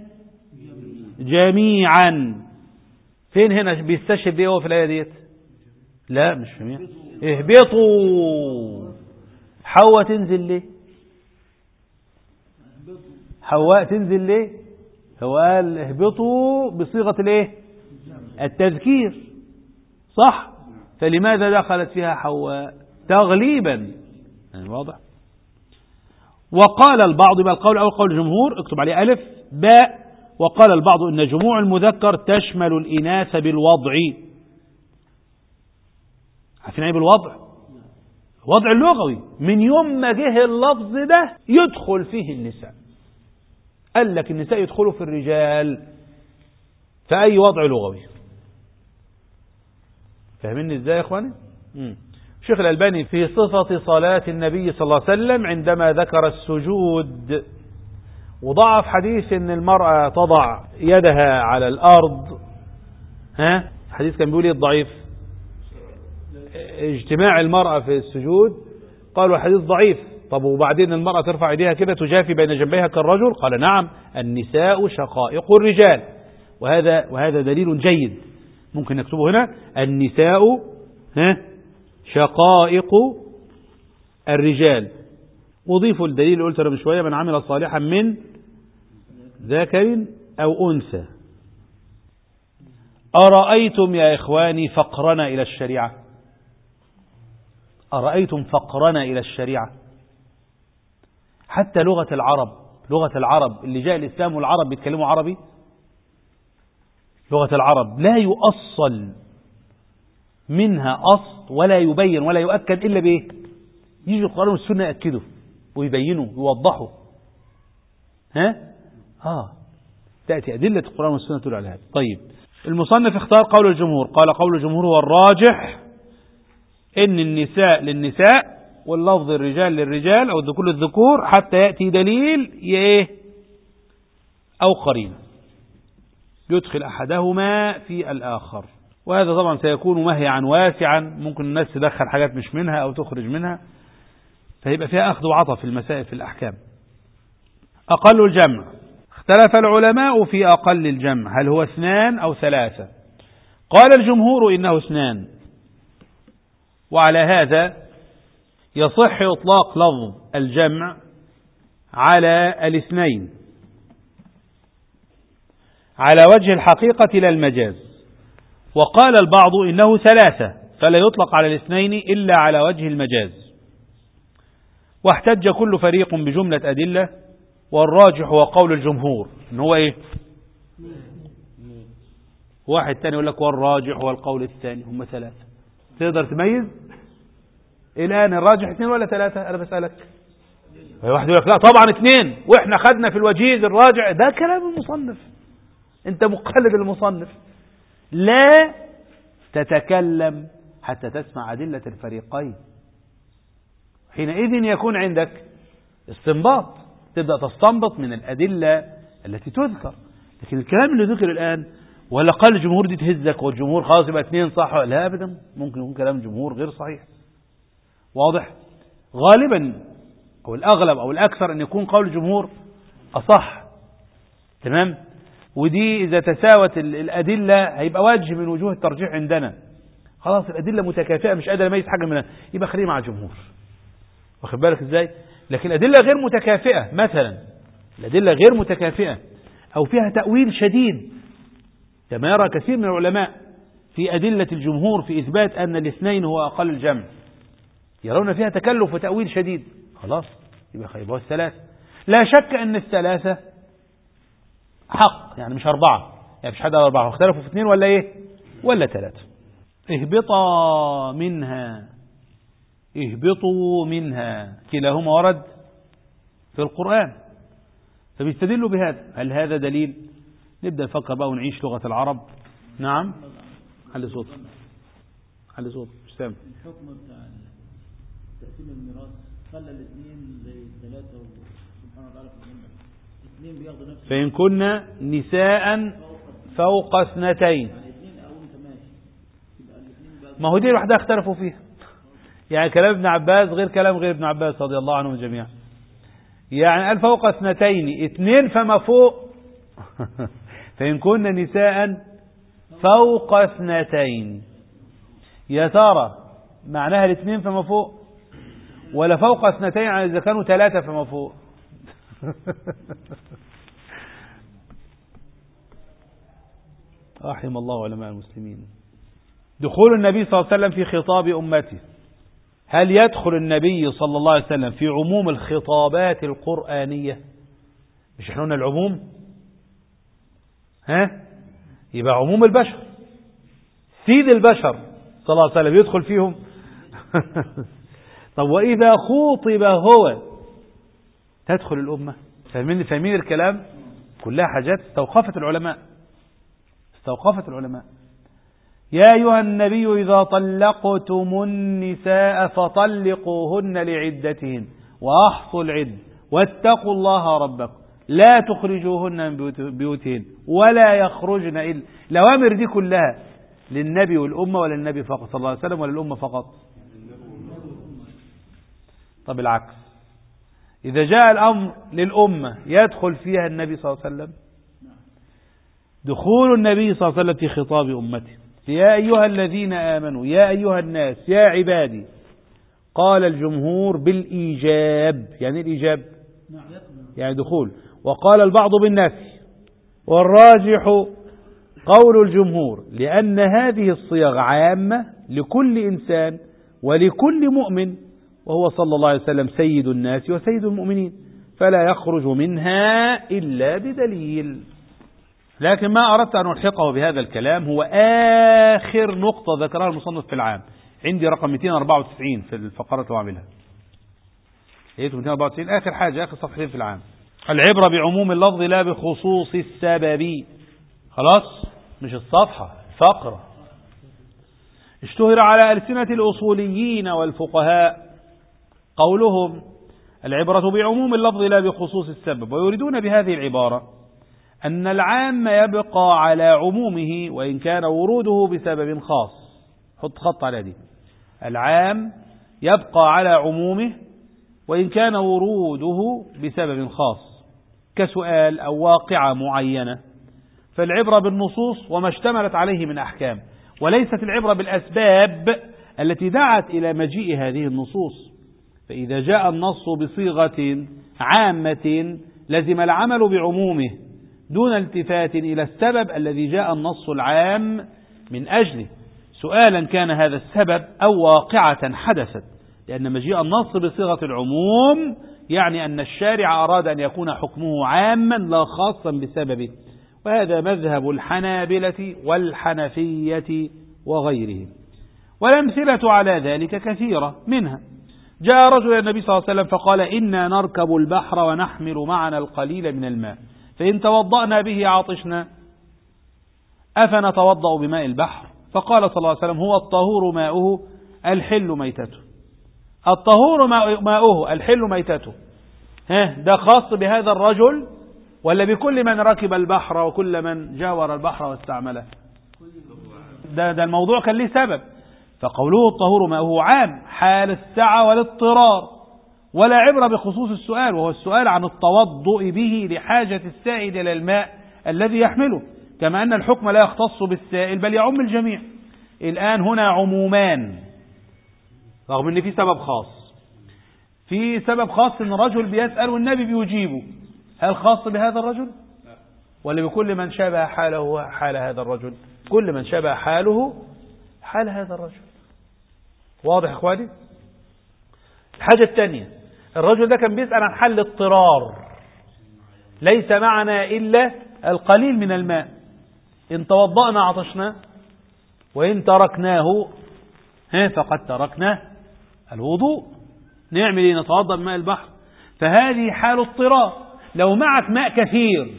جميعا. فين هنا بيستشهد بيه هو في الآية ديت؟ لا مش جميعا، اهبطوا. حواء تنزل ليه؟ حواء تنزل ليه؟ هو قال اهبطوا بصيغة الايه؟ التذكير، صح؟ فلماذا دخلت فيها حواء؟ تغليبا. يعني واضح. وقال البعض، يبقى القول أو قول الجمهور اكتب عليه ألف باء. وقال البعض إن جموع المذكر تشمل الإناث بالوضع. عارفين ايه بالوضع؟ الوضع اللغوي، من يوم ما جه اللفظ ده يدخل فيه النساء. قال لك النساء يدخلوا في الرجال في أي وضع لغوي. فاهمين ازاي يا اخواني؟ الشيخ الألباني في صفة صلاة النبي صلى الله عليه وسلم عندما ذكر السجود وضعف حديث ان المرأة تضع يدها على الأرض. حديث كان بيقول ايه الضعيف؟ اجتماع المرأة في السجود، قالوا حديث ضعيف. طب وبعدين المرأة ترفع ايديها كده تجافي بين جنبيها كالرجل؟ قال نعم، النساء شقائق الرجال. وهذا دليل جيد، ممكن نكتبه هنا، النساء شقائق الرجال. وضيفوا الدليل اللي قلت من شوية، من عمل صالحا من ذكر أو أنثى. أرأيتم يا إخواني فقرنا إلى الشريعة؟ أرأيتم فقرنا إلى الشريعة؟ حتى لغة العرب اللي جاء الإسلام والعرب بيتكلموا عربي، لغة العرب لا يؤصل منها أصل ولا يبين ولا يؤكد إلا بإيه؟ يجي القرآن والسنة يأكدوا ويبينوا ويوضحوا. تأتي أدلة القرآن والسنة تدل على هذا. طيب، المصنف اختار قول الجمهور، قال قول الجمهور هو الراجح، إن النساء للنساء واللفظ الرجال للرجال أو الذكور للذكور، حتى يأتي دليل أو قرينة يدخل أحدهما في الآخر. وهذا طبعا سيكون مهيعا واسعا، ممكن الناس تدخل حاجات مش منها أو تخرج منها، فيبقى فيها أخذ وعطى في المسائل في الأحكام. أقل الجمع، اختلف العلماء في أقل الجمع، هل هو 2 أو 3؟ قال الجمهور إنه 2، وعلى هذا يصح إطلاق لفظ الجمع على 2 على وجه الحقيقة لا المجاز. وقال البعض إنه 3 فلا يطلق على 2 إلا على وجه المجاز. واحتج كل فريق بجملة أدلة، والراجح هو قول الجمهور إن هو واحد تاني يقول لك والراجح هو القول الثاني، هم 3. تقدر تميز الآن الراجح 2 ولا 3؟ أنا بسألك. واحد يقول لك لا طبعا 2 وإحنا خدنا في الوجيز الراجع. ده كلام المصنف، أنت مقلد المصنف. لا تتكلم حتى تسمع أدلة الفريقين، حينئذ يكون عندك استنباط، تبدأ تستنبط من الأدلة التي تذكر. لكن الكلام اللي ذكر الآن ولا قال الجمهور دي تهزك والجمهور خلاص يبقى 2 صح، لا أبدا، ممكن يكون كلام الجمهور غير صحيح. واضح؟ غالبا أو الأغلب أو الأكثر أن يكون قول الجمهور أصح. تمام؟ ودي إذا تساوت الأدلة هيبقى وجه من وجوه الترجيح عندنا. خلاص الأدلة متكافئة، مش قادر أميز حاجة منها، يبقى خليه مع الجمهور. واخد بالك إزاي؟ لكن الأدلة غير متكافئة، مثلا الأدلة غير متكافئة أو فيها تأويل شديد، كما يرى كثير من العلماء في أدلة الجمهور في إثبات أن 2 هو أقل الجمع، يرون فيها تكلف وتأويل شديد، خلاص يبقى خيبه 3. لا شك أن 3 حق، يعني مش 4، يعني مش حد على 4، واختلفوا في 2 ولا ولا 3. اهبطوا منها كلاهما ورد في القرآن، فبيستدلوا بهذا. هل هذا دليل؟ نبدأ نفكر بقى ونعيش لغة العرب. نعم، علي صوت مش سامع. الحكم بتاع تقسيم الميراث خلى 2 زي 3 سبحانه وتعالى في الجنة 2 بياخدوا نفس. فإن كنا نساء فوق 2 يعني 2 أو أنت ماشي يبقى 2 ما هو دي لوحدها اختلفوا فيها. يعني كلام ابن عباس غير كلام غير ابن عباس رضي الله عنهم جميعا. يعني قال فوق 2 فما فوق فإن كنا نساء فوق 2، يا ترى معناها 2 فما فوق ولا فوق 2 يعني إذا كانوا 3 فما فوق؟ رحم الله علماء المسلمين. دخول النبي صلى الله عليه وسلم في خطاب أمته، هل يدخل النبي صلى الله عليه وسلم في عموم الخطابات القرآنية؟ مش احنا قلنا العموم؟ يبقى عموم البشر، سيد البشر صلى الله عليه وسلم يدخل فيهم. طب وإذا خوطب هو تدخل الأمة؟ فاهمين الكلام؟ كلها حاجات استوقفت العلماء. يا أيها النبي إذا طلقتم النساء فطلقوهن لعدتهن وأحصوا العدة واتقوا الله ربكم لا تخرجوهن من بيوتهن ولا يخرجن إلا. الأوامر دي كلها للنبي والأمة ولا للنبي فقط صلى الله عليه وسلم ولا للأمة فقط؟ طب العكس، إذا جاء الأمر للأمة يدخل فيها النبي صلى الله عليه وسلم؟ دخول النبي صلى الله عليه وسلم في خطاب أمته، يا أيها الذين آمنوا يا أيها الناس يا عبادي، قال الجمهور بالإيجاب. يعني الإيجاب يعني دخول، وقال البعض بالنفي، والراجح قول الجمهور، لأن هذه الصيغ عامة لكل إنسان ولكل مؤمن، وهو صلى الله عليه وسلم سيد الناس وسيد المؤمنين، فلا يخرج منها إلا بدليل. لكن ما أردت أن ألحقه بهذا الكلام هو آخر نقطة ذكرها المصنف في العام، عندي رقم 294 في الفقرات اللي أعملها، هي 294 آخر حاجة، آخر صفحتين في العام. العبرة بعموم اللفظ لا بخصوص السبب. خلاص، مش الصفحة، فقرة. اشتهر على ألسنة الأصوليين والفقهاء قولهم العبرة بعموم اللفظ لا بخصوص السبب، ويريدون بهذه العبارة أن العام يبقى على عمومه وإن كان وروده بسبب خاص. حط خط على دي، العام يبقى على عمومه وإن كان وروده بسبب خاص، كسؤال أو واقعة معينة، فالعبرة بالنصوص وما اشتملت عليه من أحكام، وليست العبرة بالأسباب التي دعت إلى مجيء هذه النصوص. فإذا جاء النص بصيغة عامة لزم العمل بعمومه دون التفات إلى السبب الذي جاء النص العام من أجله، سؤالا كان هذا السبب أو واقعة حدثت، لأن مجيء النص بصيغة العموم يعني أن الشارع أراد أن يكون حكمه عاما لا خاصا بسببه، وهذا مذهب الحنابلة والحنفية وغيرهم. والأمثلة على ذلك كثيرة، منها جاء رجل النبي صلى الله عليه وسلم فقال إنا نركب البحر ونحمل معنا القليل من الماء، فإن توضأنا به عطشنا أفنتوضأ بماء البحر؟ فقال صلى الله عليه وسلم هو الطهور ماؤه الحل ميتته. الطهور ماؤه الحل ميتته، ده خاص بهذا الرجل ولا بكل من ركب البحر وكل من جاور البحر واستعمله؟ ده الموضوع كان ليه سبب. فقوله الطهور ماؤه عام حال السعة والاضطرار، ولا عبرة بخصوص السؤال، وهو السؤال عن التوضؤ به لحاجة السائل إلى الماء الذي يحمله، كما أن الحكم لا يختص بالسائل بل يعم الجميع. الآن هنا عمومان رغم أن في سبب خاص، في سبب خاص أن الرجل بيسأل والنبي بيجيبه، هل خاص بهذا الرجل ولا بكل من شابه حاله حال هذا الرجل؟ كل من شابه حاله حال هذا الرجل. واضح إخواني؟ الحاجة الثانية، الرجل ده كان بيسأل عن حل اضطرار، ليس معنا إلا القليل من الماء، إن توضأنا عطشنا وإن تركناه فقد تركنا الوضوء. نعمل إيه؟ نتوضأ بماء البحر. فهذه حال اضطرار. لو معك ماء كثير،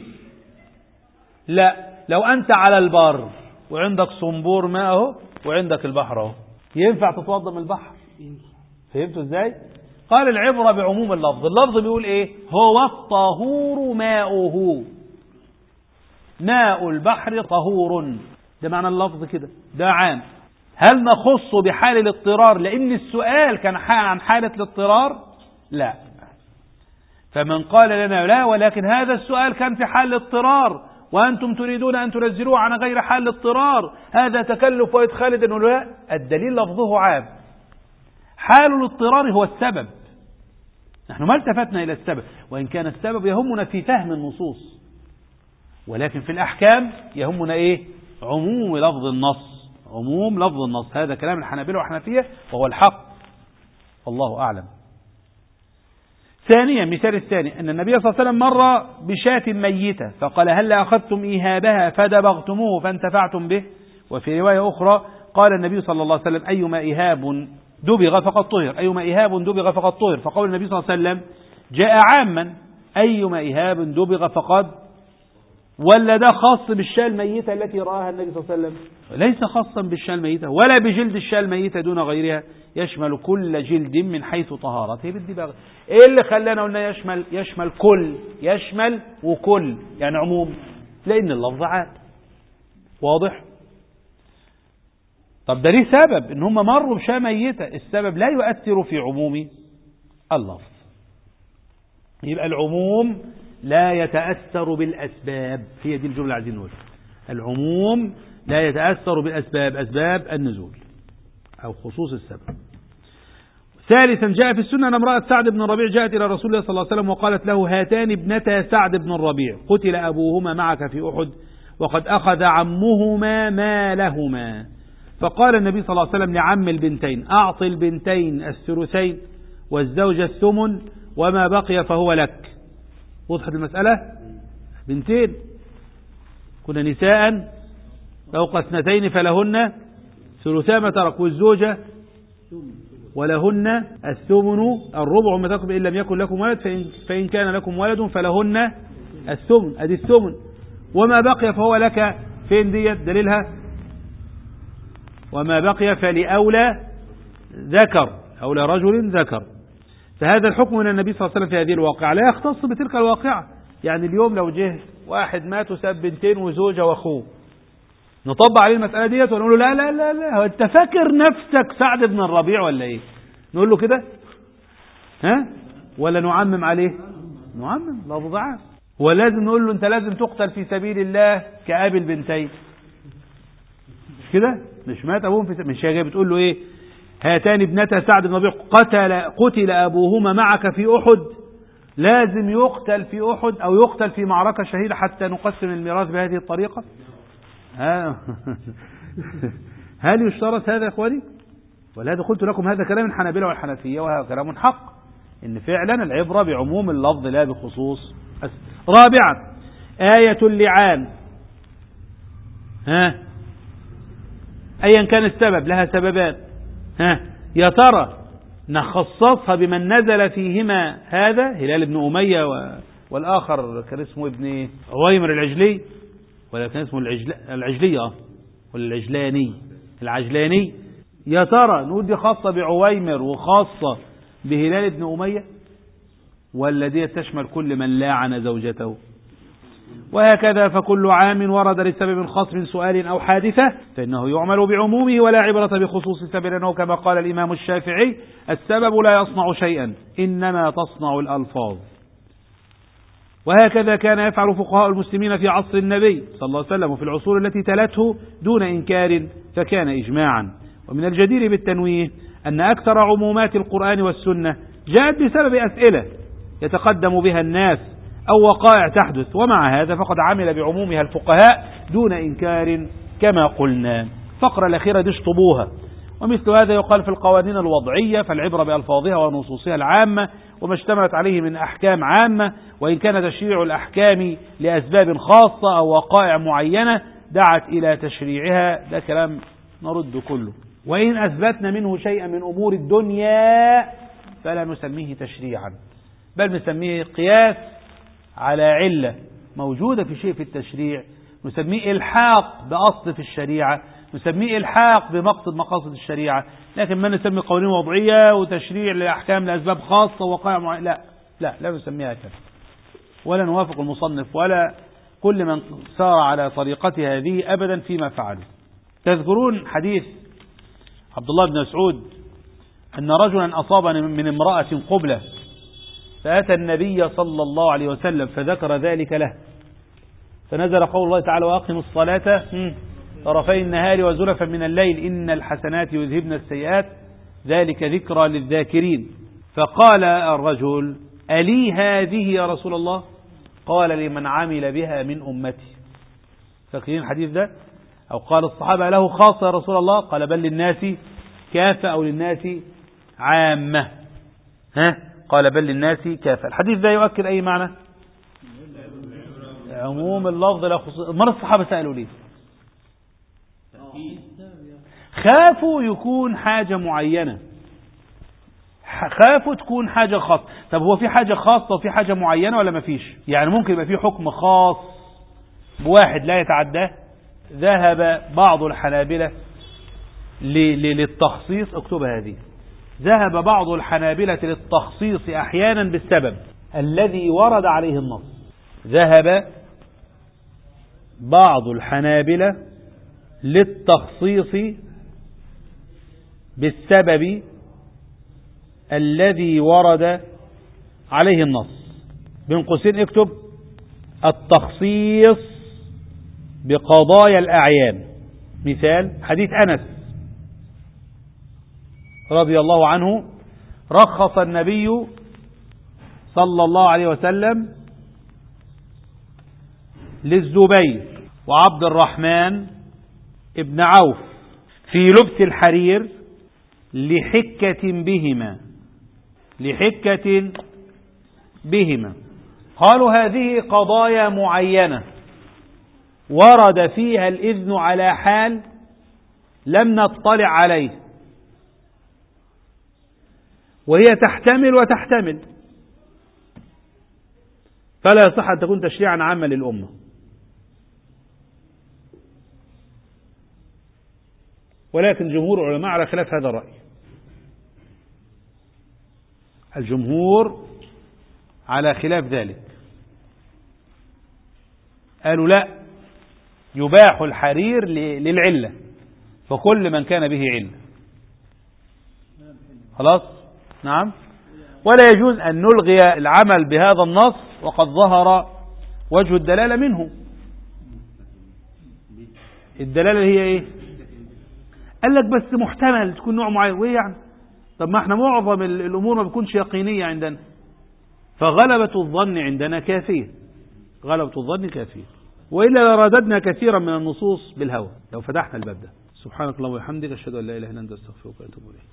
لا، لو أنت على البر وعندك صنبور ماءه وعندك البحر اهو، ينفع تتوضأ من البحر؟ فهمتوا ازاي؟ قال العبرة بعموم اللفظ. اللفظ بيقول ايه؟ هو الطهور ماؤه، ماء البحر طهور، ده معنى اللفظ كده، ده عام. هل نخص بحال الاضطرار لأن السؤال كان عن حالة الاضطرار؟ لا. فمن قال لنا لا، ولكن هذا السؤال كان في حال الاضطرار وأنتم تريدون أن تنزلوه عن غير حال الاضطرار، هذا تكلف وإدخال لا، الدليل لفظه عام. حال الاضطرار هو السبب، نحن ما التفتنا إلى السبب، وإن كان السبب يهمنا في فهم النصوص، ولكن في الأحكام يهمنا إيه؟ عموم لفظ النص، عموم لفظ النص. هذا كلام الحنابلة والحنفية وهو الحق، والله أعلم. ثانيا، مثال الثاني، أن النبي صلى الله عليه وسلم مر بشاة ميتة فقال هل أخذتم إيهابها فدبغتموه فانتفعتم به؟ وفي رواية أخرى قال النبي صلى الله عليه وسلم أيما إيهاب دبغ فقد طهر، أيما إيهاب دبغ فقد طهر. فقول النبي صلى الله عليه وسلم جاء عاما، أيما إيهاب دبغ فقد، ولا ده خاص بالشاة الميتة التي رآها النبي صلى الله عليه وسلم؟ ليس خاصا بالشاة الميتة ولا بجلد الشاة الميتة دون غيرها، يشمل كل جلد من حيث طهارته بالدباغ. ايه اللي خلانا قلنا يشمل كل، يشمل وكل يعني عموم؟ لأن اللفظ عام. واضح؟ طب ده ليه سبب ان هم مروا بشاة ميتة، السبب لا يؤثر في عموم اللفظ. يبقى العموم لا يتأثر بالأسباب، هي دي الجملة عايزين نقولها. العموم لا يتأثر بالأسباب، أسباب النزول أو خصوص السبب. ثالثا جاء في السنة أن امرأة سعد بن الربيع جاءت إلى رسول الله صلى الله عليه وسلم وقالت له: هاتان ابنتا سعد بن الربيع قتل أبوهما معك في أحد وقد أخذ عمهما مالهما. فقال النبي صلى الله عليه وسلم لعم البنتين: أعط البنتين الثلثين والزوجة الثمن وما بقي فهو لك. وضحت المسألة؟ بنتين كنا نساء فوق 2 فلهن ثلثا ما ترك، والزوجة ولهن الثمن الربع ما ترك إن لم يكن لكم ولد، فإن كان لكم ولد فلهن الثمن، أدي الثمن. وما بقي فهو لك، فين ديت دليلها؟ وما بقي فلأولى ذكر، أولى رجل ذكر. فهذا الحكم من النبي صلى الله عليه وسلم في هذه الواقعة لا يختص بتلك الواقعة. يعني اليوم لو جه واحد مات وساب بنتين وزوجة واخوه، نطبق عليه المسألة ديت ونقول له لا لا لا لا، انت فاكر نفسك سعد بن الربيع ولا ايه؟ نقول له كده؟ ها؟ ولا نعمم عليه؟ نعمم لفظ عام. ولازم نقول له انت لازم تقتل في سبيل الله كأبي البنتين كده؟ مش مات ابوهم في مش هي بتقول له ايه؟ هاتان ابنتا سعد بن الربيع قتل ابوهما معك في احد، لازم يقتل في احد او يقتل في معركة شهيدة حتى نقسم الميراث بهذه الطريقة. هل يشترط هذا يا اخواني؟ ولهذا قلت لكم هذا كلام الحنابلة والحنفية وهذا كلام حق، ان فعلا العبرة بعموم اللفظ لا بخصوص. رابعا آية اللعان، ايا كان السبب لها سببان، يا ترى نخصصها بمن نزل فيهما هذا هلال بن أمية والآخر كان اسمه ابن عويمر العجلي، ولا كان اسمه العجلي ولا العجلاني. يا ترى نقول دي خاصة بعويمر وخاصة بهلال بن أمية، ولا دي تشمل كل من لاعن زوجته؟ وهكذا فكل عام ورد لسبب خاص من سؤال أو حادثة فإنه يعمل بعمومه ولا عبرة بخصوص السبب، لأنه كما قال الإمام الشافعي: السبب لا يصنع شيئا إنما تصنع الألفاظ. وهكذا كان يفعل فقهاء المسلمين في عصر النبي صلى الله عليه وسلم وفي العصور التي تلته دون إنكار، فكان إجماعا. ومن الجدير بالتنويه أن أكثر عمومات القرآن والسنة جاءت بسبب أسئلة يتقدم بها الناس أو وقائع تحدث، ومع هذا فقد عمل بعمومها الفقهاء دون إنكار كما قلنا. فقرة الأخيرة دي اشطبوها. ومثل هذا يقال في القوانين الوضعية، فالعبرة بألفاظها ونصوصها العامة وما اشتملت عليه من أحكام عامة، وإن كان تشريع الأحكام لأسباب خاصة أو وقائع معينة دعت إلى تشريعها، ده كلام نرد كله. وإن أثبتنا منه شيئا من أمور الدنيا فلا نسميه تشريعا، بل نسميه قياس على علة موجودة في شيء في التشريع، نسميه إلحاق بأصل في الشريعة، نسميه إلحاق بمقصد مقاصد الشريعة. لكن ما نسمي قوانين وضعية وتشريع لأحكام لأسباب خاصة ووقائع معينة، لا نسميها كذا، ولا نوافق المصنف ولا كل من سار على طريقته هذه أبدا فيما فعلوا. تذكرون حديث عبد الله بن مسعود أن رجلا أصاب من امرأة قبلة فأتى النبي صلى الله عليه وسلم فذكر ذلك له، فنزل قول الله تعالى: وأقم الصلاة طرفي النهار وزلفا من الليل إن الحسنات يذهبن السيئات ذلك ذكرى للذاكرين. فقال الرجل: ألي هذه يا رسول الله؟ قال: لمن عمل بها من أمتي. فاكرين الحديث ده؟ أو قال الصحابة: له خاصة يا رسول الله؟ قال: بل للناس كافة أو للناس عامة. قال: بل للناس كافة. الحديث ده يؤكد أي معنى؟ عموم اللفظ لا خصوص. مرة الصحابة سألوا ليه؟ خافوا يكون حاجة معينة، خافوا تكون حاجة خاصة. طب هو في حاجة خاصة وفي حاجة معينة ولا ما فيش؟ يعني ممكن يبقى في حكم خاص بواحد لا يتعداه. ذهب بعض الحنابلة للتخصيص، اكتب هذه، ذهب بعض الحنابلة للتخصيص أحيانا بالسبب الذي ورد عليه النص. ذهب بعض الحنابلة للتخصيص بالسبب الذي ورد عليه النص. بين قوسين اكتب التخصيص بقضايا الأعيان. مثال حديث أنس رضي الله عنه: رخص النبي صلى الله عليه وسلم للزبير وعبد الرحمن ابن عوف في لبس الحرير لحكة بهما. قالوا هذه قضايا معينة ورد فيها الإذن على حال لم نطلع عليه، وهي تحتمل وتحتمل، فلا يصح أن تكون تشريعا عاما للأمة. ولكن جمهور العلماء على خلاف هذا الرأي. الجمهور على خلاف ذلك، قالوا لا، يباح الحرير للعلة، فكل من كان به علة خلاص. نعم. ولا يجوز أن نلغي العمل بهذا النص وقد ظهر وجه الدلالة منه. الدلالة هي ايه؟ قال لك بس محتمل تكون نوع معين. وايه يعني؟ طب ما احنا معظم الامور ما بتكونش يقينية عندنا، فغلبة الظن عندنا كافية. غلبة الظن كافية، وإلا لرددنا كثيرا من النصوص بالهوى لو فتحنا الباب ده. سبحانك اللهم وبحمدك، أشهد أن لا إله إلا أنت، أستغفرك وأتوب إليك.